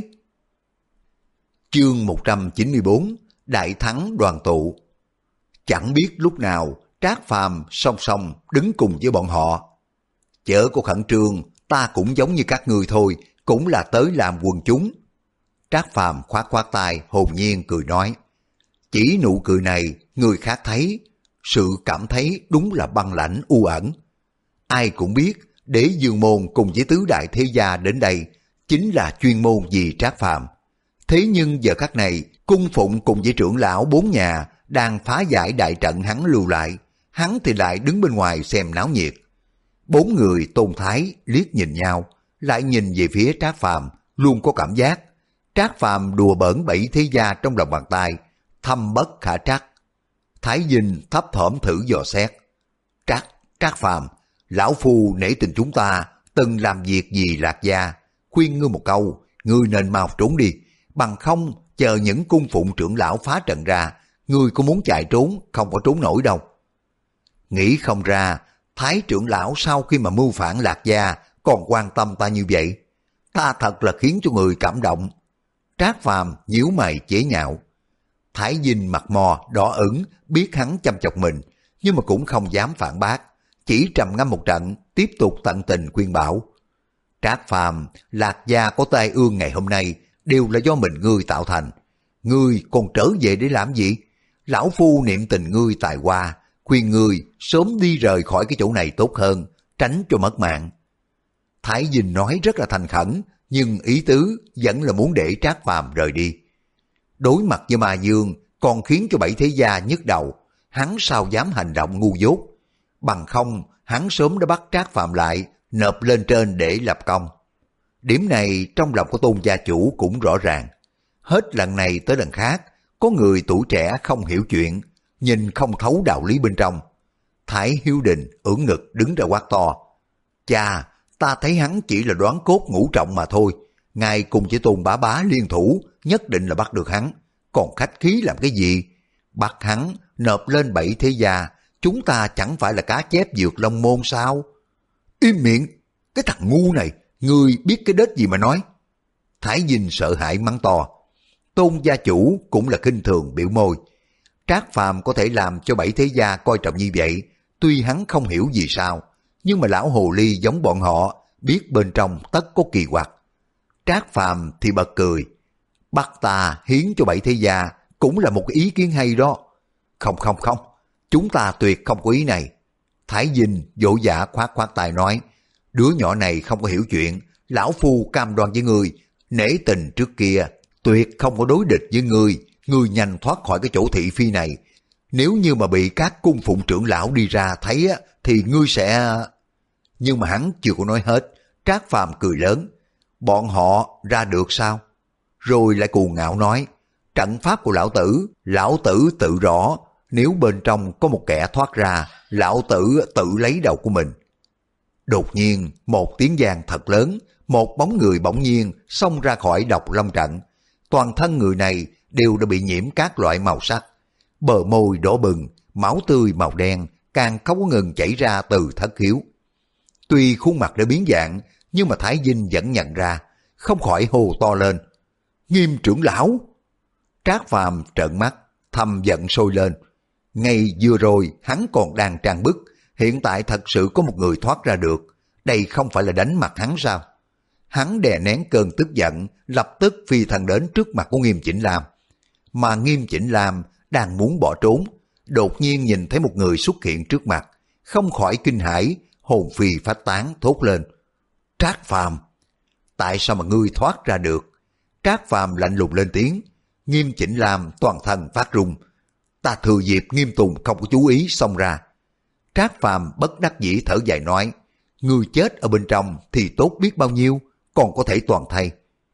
Chương một trăm chín mươi bốn, Đại thắng đoàn tụ. Chẳng biết lúc nào, Trác Phàm song song đứng cùng với bọn họ. Chớ có khẩn trương, ta cũng giống như các ngươi thôi, cũng là tới làm quần chúng. Trác Phàm khoát khoát tay, hồn nhiên cười nói. Chỉ nụ cười này, người khác thấy, sự cảm thấy đúng là băng lãnh u ẩn. Ai cũng biết, Đế Dương môn cùng với tứ đại thế gia đến đây, chính là chuyên môn vì Trác Phàm. Thế nhưng giờ khắc này, cung phụng cùng với trưởng lão bốn nhà đang phá giải đại trận hắn lưu lại, hắn thì lại đứng bên ngoài xem náo nhiệt. Bốn người Tôn Thái liếc nhìn nhau, lại nhìn về phía Trác Phàm, luôn có cảm giác Trác Phàm đùa bỡn bảy thế gia trong lòng bàn tay, thâm bất khả trắc. Thái Dinh thấp thỏm thử dò xét. Trác, Trác Phàm, lão phu nể tình chúng ta từng làm việc vì Lạc gia, khuyên ngươi một câu, ngươi nên mau trốn đi, bằng không chờ những cung phụng trưởng lão phá trận ra, ngươi có muốn chạy trốn không có trốn nổi đâu. Nghĩ không ra, Thái trưởng lão sau khi mà mưu phản Lạc gia còn quan tâm ta như vậy, ta thật là khiến cho người cảm động. Trác Phàm nhíu mày chế nhạo. Thái Dinh mặt mò đỏ ửng, biết hắn chăm chọc mình, nhưng mà cũng không dám phản bác, chỉ trầm ngâm một trận, tiếp tục tận tình khuyên bảo. Trác Phàm, Lạc gia có tai ương ngày hôm nay đều là do mình ngươi tạo thành. Ngươi còn trở về để làm gì? Lão phu niệm tình ngươi tài hoa, khuyên ngươi sớm đi rời khỏi cái chỗ này tốt hơn, tránh cho mất mạng. Thái Dinh nói rất là thành khẩn, nhưng ý tứ vẫn là muốn để Trác Phàm rời đi. Đối mặt với Ma Dương còn khiến cho bảy thế gia nhức đầu, hắn sao dám hành động ngu dốt. Bằng không, hắn sớm đã bắt Trác Phàm lại, nộp lên trên để lập công. Điểm này trong lòng của Tôn gia chủ cũng rõ ràng. Hết lần này tới lần khác, có người tuổi trẻ không hiểu chuyện, nhìn không thấu đạo lý bên trong. Thái Hiếu Đình ưỡn ngực đứng ra quát to. Cha, ta thấy hắn chỉ là đoán cốt ngũ trọng mà thôi. Ngài cùng với Tôn bá bá liên thủ, nhất định là bắt được hắn. Còn khách khí làm cái gì? Bắt hắn, nộp lên bảy thế gia, chúng ta chẳng phải là cá chép vượt long môn sao? Im miệng, cái thằng ngu này, ngươi biết cái đết gì mà nói? Thái Dinh sợ hãi mắng to. Tôn gia chủ cũng là khinh thường biểu môi. Trác Phàm có thể làm cho bảy thế gia coi trọng như vậy, tuy hắn không hiểu gì sao, nhưng mà lão hồ ly giống bọn họ, biết bên trong tất có kỳ quặc. Trác Phàm thì bật cười. Bắt ta hiến cho bảy thế gia cũng là một ý kiến hay đó. Không không không, chúng ta tuyệt không có ý này. Thái Dinh vỗ vã khoát khoát tay nói. Đứa nhỏ này không có hiểu chuyện, lão phu cam đoan với ngươi, nể tình trước kia, tuyệt không có đối địch với ngươi, ngươi nhanh thoát khỏi cái chỗ thị phi này. Nếu như mà bị các cung phụng trưởng lão đi ra thấy á, thì ngươi sẽ... Nhưng mà hắn chưa có nói hết, Trác Phàm cười lớn. Bọn họ ra được sao? Rồi lại cuồng ngạo nói, trận pháp của lão tử, lão tử tự rõ, nếu bên trong có một kẻ thoát ra, lão tử tự lấy đầu của mình. Đột nhiên, một tiếng vang thật lớn, một bóng người bỗng nhiên xông ra khỏi độc long trận. Toàn thân người này đều đã bị nhiễm các loại màu sắc. Bờ môi đỏ bừng, máu tươi màu đen, càng không có ngừng chảy ra từ thất khiếu. Tuy khuôn mặt đã biến dạng, nhưng mà Thái Dinh vẫn nhận ra, không khỏi hô to lên. Nghiêm trưởng lão! Trác Phàm trợn mắt, thầm giận sôi lên. Ngay vừa rồi hắn còn đang trang bức, hiện tại thật sự có một người thoát ra được. Đây không phải là đánh mặt hắn sao? Hắn đè nén cơn tức giận, lập tức phi thân đến trước mặt của Nghiêm Chỉnh Lam. Mà Nghiêm Chỉnh Lam đang muốn bỏ trốn, đột nhiên nhìn thấy một người xuất hiện trước mặt, không khỏi kinh hãi, hồn phi phách tán thốt lên. Trác Phàm, tại sao mà ngươi thoát ra được? Trác Phàm lạnh lùng lên tiếng. Nghiêm Chỉnh Lam toàn thân phát run. Ta thừa dịp Nghiêm Tùng không có chú ý xông ra. Trác Phàm bất đắc dĩ thở dài nói, ngươi chết ở bên trong thì tốt biết bao nhiêu, còn có thể toàn thay.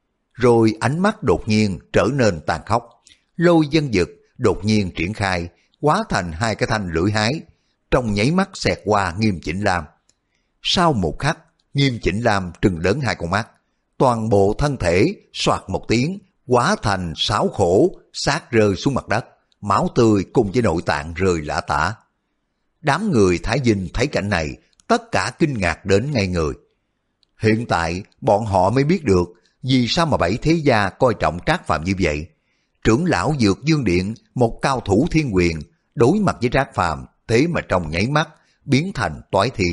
Rồi ánh mắt đột nhiên trở nên tàn khốc, lôi dân dực đột nhiên triển khai, hóa thành hai cái thanh lưỡi hái, trong nháy mắt xẹt qua Nghiêm Chỉnh Lam. Sau một khắc, Nghiêm Chỉnh Lam trừng lớn hai con mắt, toàn bộ thân thể soạt một tiếng, hóa thành sáo khổ, xác rơi xuống mặt đất, máu tươi cùng với nội tạng rơi lả tả. Đám người Thái Dinh thấy cảnh này, tất cả kinh ngạc đến ngay người. Hiện tại, bọn họ mới biết được vì sao mà bảy thế gia coi trọng Trác Phàm như vậy. Trưởng lão Dược Dương Điện, một cao thủ thiên quyền, đối mặt với Trác Phàm, thế mà trong nháy mắt biến thành toái thi.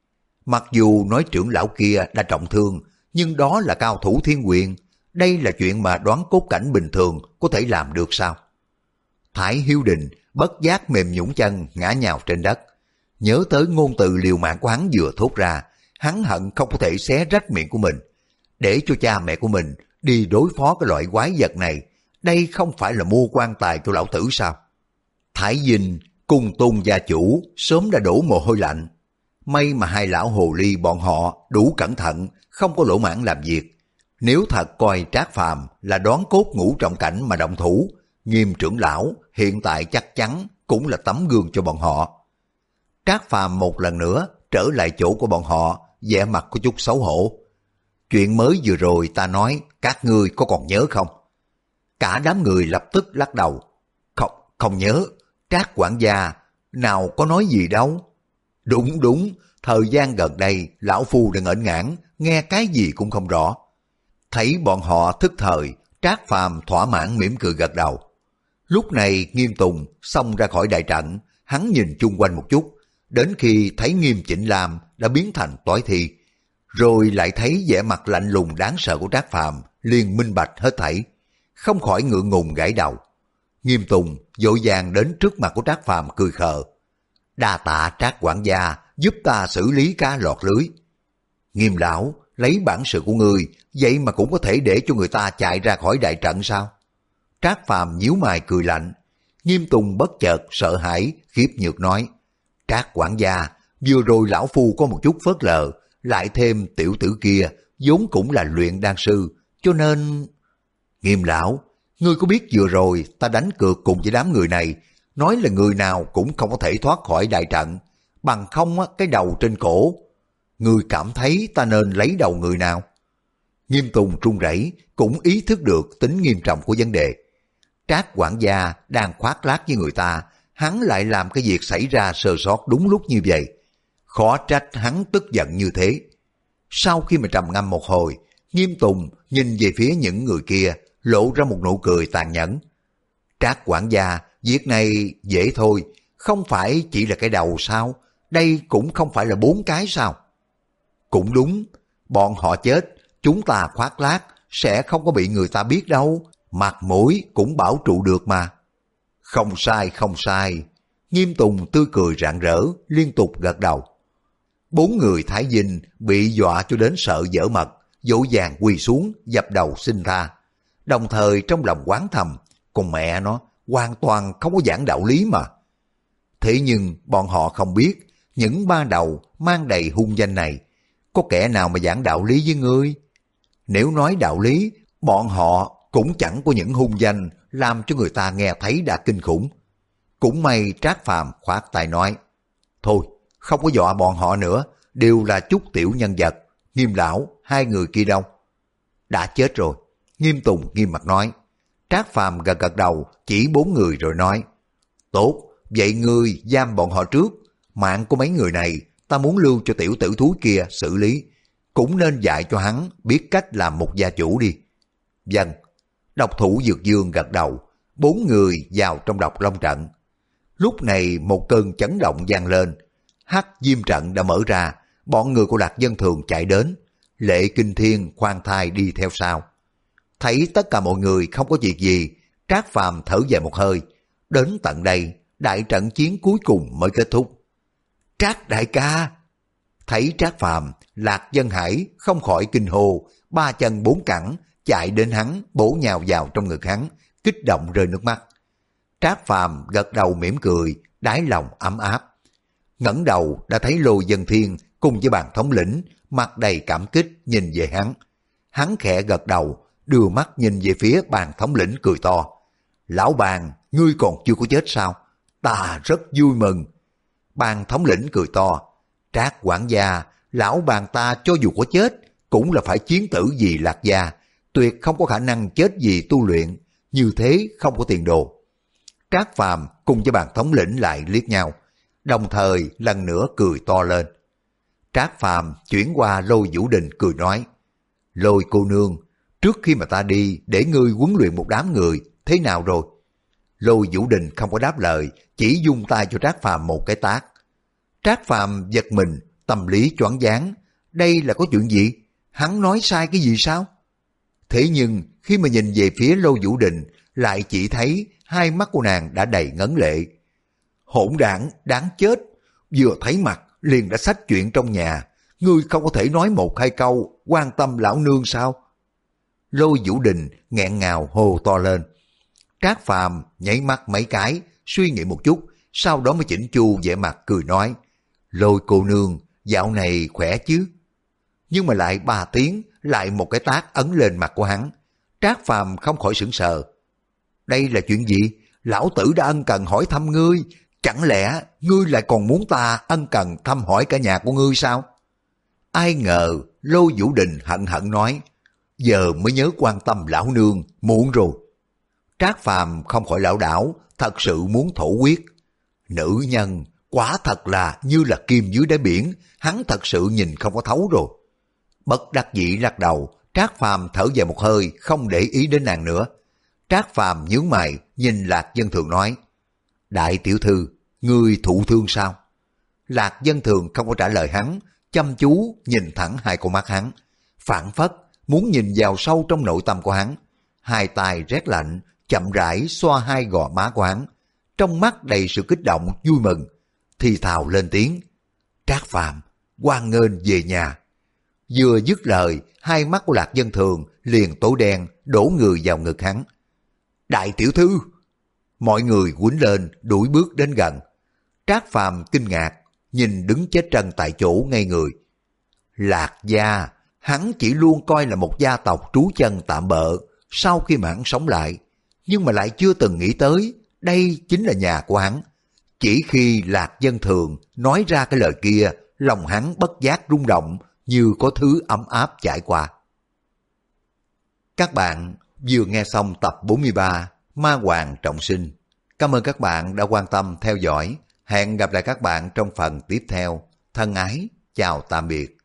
Mặc dù nói trưởng lão kia đã trọng thương, nhưng đó là cao thủ thiên quyền. Đây là chuyện mà đoán cốt cảnh bình thường có thể làm được sao? Thái Hiếu Đình bất giác mềm nhũn chân ngã nhào trên đất. Nhớ tới ngôn từ liều mạng của hắn vừa thốt ra, hắn hận không có thể xé rách miệng của mình. Để cho cha mẹ của mình đi đối phó cái loại quái vật này, đây không phải là mua quan tài cho lão tử sao? Thái Dinh cùng Tôn gia chủ sớm đã đổ mồ hôi lạnh. May mà hai lão hồ ly bọn họ đủ cẩn thận, không có lỗ mãng làm việc. Nếu thật coi Trác Phàm là đoán cốt ngũ trọng cảnh mà động thủ, Nghiêm trưởng lão hiện tại chắc chắn cũng là tấm gương cho bọn họ. Trác Phàm một lần nữa trở lại chỗ của bọn họ, vẻ mặt có chút xấu hổ. Chuyện mới vừa rồi ta nói, các ngươi có còn nhớ không? Cả đám người lập tức lắc đầu. Không, không nhớ, Trác quản gia, nào có nói gì đâu. Đúng đúng, thời gian gần đây, lão phu đã ngẩn ngãn, nghe cái gì cũng không rõ. Thấy bọn họ thức thời, Trác Phàm thỏa mãn mỉm cười gật đầu. Lúc này Nghiêm Tùng xông ra khỏi đại trận, hắn nhìn chung quanh một chút, đến khi thấy Nghiêm Chỉnh Lam đã biến thành toái thi, rồi lại thấy vẻ mặt lạnh lùng đáng sợ của Trác Phàm, liền minh bạch hết thảy, không khỏi ngượng ngùng gãi đầu. Nghiêm Tùng vội vàng đến trước mặt của Trác Phàm cười khờ. Đa tạ Trác quản gia giúp ta xử lý cá lọt lưới. Nghiêm lão, lấy bản sự của ngươi, vậy mà cũng có thể để cho người ta chạy ra khỏi đại trận sao? Trác Phàm nhíu mày cười lạnh. Nghiêm Tùng bất chợt sợ hãi, khiếp nhược nói. Trác quản gia, vừa rồi lão phu có một chút phớt lờ, lại thêm tiểu tử kia, vốn cũng là luyện đan sư, cho nên... Nghiêm lão, ngươi có biết vừa rồi ta đánh cược cùng với đám người này, nói là người nào cũng không có thể thoát khỏi đại trận, bằng không á, cái đầu trên cổ. Ngươi cảm thấy ta nên lấy đầu người nào? Nghiêm Tùng run rẩy, cũng ý thức được tính nghiêm trọng của vấn đề. Trác quản gia đang khoác lác với người ta, hắn lại làm cái việc xảy ra sơ sót đúng lúc như vậy. Khó trách hắn tức giận như thế. Sau khi mà trầm ngâm một hồi, Nghiêm Tùng nhìn về phía những người kia, lộ ra một nụ cười tàn nhẫn. Trác quản gia, việc này dễ thôi, không phải chỉ là cái đầu sao? Đây cũng không phải là bốn cái sao? Cũng đúng, bọn họ chết, chúng ta khoác lác, sẽ không có bị người ta biết đâu, mặt mũi cũng bảo trụ được mà. Không sai, không sai. Nghiêm Tùng tươi cười rạng rỡ, liên tục gật đầu. Bốn người Thái Dinh bị dọa cho đến sợ dở mật, dỗ dàng quỳ xuống, dập đầu xin tha. Đồng thời trong lòng oán thầm, con mẹ nó, hoàn toàn không có giảng đạo lý mà. Thế nhưng bọn họ không biết, những ba đầu mang đầy hung danh này, có kẻ nào mà giảng đạo lý với ngươi? Nếu nói đạo lý, bọn họ cũng chẳng có những hung danh làm cho người ta nghe thấy đã kinh khủng. Cũng may Trác Phàm khoát tay nói, thôi, không có dọa bọn họ nữa, đều là chút tiểu nhân vật. Nghiêm lão, hai người kia đâu? Đã chết rồi. Nghiêm Tùng nghiêm mặt nói. Trác Phàm gật gật đầu, chỉ bốn người rồi nói, tốt, vậy ngươi giam bọn họ trước, mạng của mấy người này ta muốn lưu cho tiểu tử thúi kia xử lý, cũng nên dạy cho hắn biết cách làm một gia chủ đi. Vâng. Độc thủ Dược Dương gật đầu, bốn người vào trong độc long trận. Lúc này một cơn chấn động vang lên, hắc diêm trận đã mở ra, bọn người của Lạc Dân Thường chạy đến, Lệ Kinh Thiên khoan thai đi theo sau. Thấy tất cả mọi người không có việc gì, Trác Phàm thở dài một hơi. Đến tận đây, đại trận chiến cuối cùng mới kết thúc. Trác đại ca! Thấy Trác Phàm, Lạc Dân Hải không khỏi kinh hô, ba chân bốn cẳng chạy đến hắn, bổ nhào vào trong ngực hắn, kích động rơi nước mắt. Trác Phàm gật đầu mỉm cười, đáy lòng ấm áp. Ngẩng đầu đã thấy Lôi Dân Thiên cùng với bàn thống lĩnh, mặt đầy cảm kích nhìn về hắn. Hắn khẽ gật đầu, đưa mắt nhìn về phía bàn thống lĩnh cười to. Lão bàn, ngươi còn chưa có chết sao? Ta rất vui mừng. Bàn thống lĩnh cười to. Trác quản gia, lão bàn ta cho dù có chết, cũng là phải chiến tử vì Lạc gia, tuyệt không có khả năng chết vì tu luyện, như thế không có tiền đồ. Trác Phàm cùng với bàn thống lĩnh lại liếc nhau, đồng thời lần nữa cười to lên. Trác Phàm chuyển qua Lôi Vũ Đình cười nói, Lôi cô nương, trước khi mà ta đi để ngươi huấn luyện một đám người, thế nào rồi? Lôi Vũ Đình không có đáp lời, chỉ dung tay cho Trác Phàm một cái tát. Trác Phàm giật mình, tâm lý choáng váng, đây là có chuyện gì? Hắn nói sai cái gì sao? Thế nhưng khi mà nhìn về phía Lôi Vũ Đình, lại chỉ thấy hai mắt của nàng đã đầy ngấn lệ. Hỗn đảng, đáng chết, vừa thấy mặt liền đã xách chuyện trong nhà, ngươi không có thể nói một hai câu quan tâm lão nương sao? Lôi Vũ Đình nghẹn ngào hô to lên. Trác Phàm nháy mắt mấy cái, suy nghĩ một chút, sau đó mới chỉnh chu vẻ mặt cười nói, Lôi cô nương, dạo này khỏe chứ? Nhưng mà lại ba tiếng, lại một cái tát ấn lên mặt của hắn. Trác Phàm không khỏi sửng sờ. Đây là chuyện gì? Lão tử đã ân cần hỏi thăm ngươi, chẳng lẽ ngươi lại còn muốn ta ân cần thăm hỏi cả nhà của ngươi sao? Ai ngờ Lôi Vũ Đình hận hận nói, giờ mới nhớ quan tâm lão nương, muộn rồi. Trác Phàm không khỏi lảo đảo, thật sự muốn thổ huyết. Nữ nhân, quả thật là như là kim dưới đáy biển, hắn thật sự nhìn không có thấu rồi. Bất đắc dĩ lắc đầu, Trác Phàm thở dài một hơi, không để ý đến nàng nữa. Trác Phàm nhướng mày, nhìn Lạc Dân Thường nói, Đại tiểu thư, ngươi thụ thương sao? Lạc Dân Thường không có trả lời hắn, chăm chú nhìn thẳng hai con mắt hắn, phảng phất muốn nhìn vào sâu trong nội tâm của hắn. Hai tay rét lạnh, chậm rãi xoa hai gò má của hắn, trong mắt đầy sự kích động vui mừng, thì thào lên tiếng, Trác Phàm, hoan nghênh về nhà. Vừa dứt lời, hai mắt của Lạc Dân Thường liền tối đen, đổ người vào ngực hắn. Đại tiểu thư! Mọi người quýnh lên, đuổi bước đến gần. Trác Phàm kinh ngạc, nhìn đứng chết trân tại chỗ ngây người. Lạc gia, hắn chỉ luôn coi là một gia tộc trú chân tạm bợ, sau khi mà hắn sống lại, nhưng mà lại chưa từng nghĩ tới, đây chính là nhà của hắn. Chỉ khi Lạc Dân Thường nói ra cái lời kia, lòng hắn bất giác rung động, như có thứ ấm áp trải qua. Các bạn vừa nghe xong tập bốn mươi ba Ma Hoàng Trọng Sinh. Cảm ơn các bạn đã quan tâm theo dõi. Hẹn gặp lại các bạn trong phần tiếp theo. Thân ái, chào tạm biệt.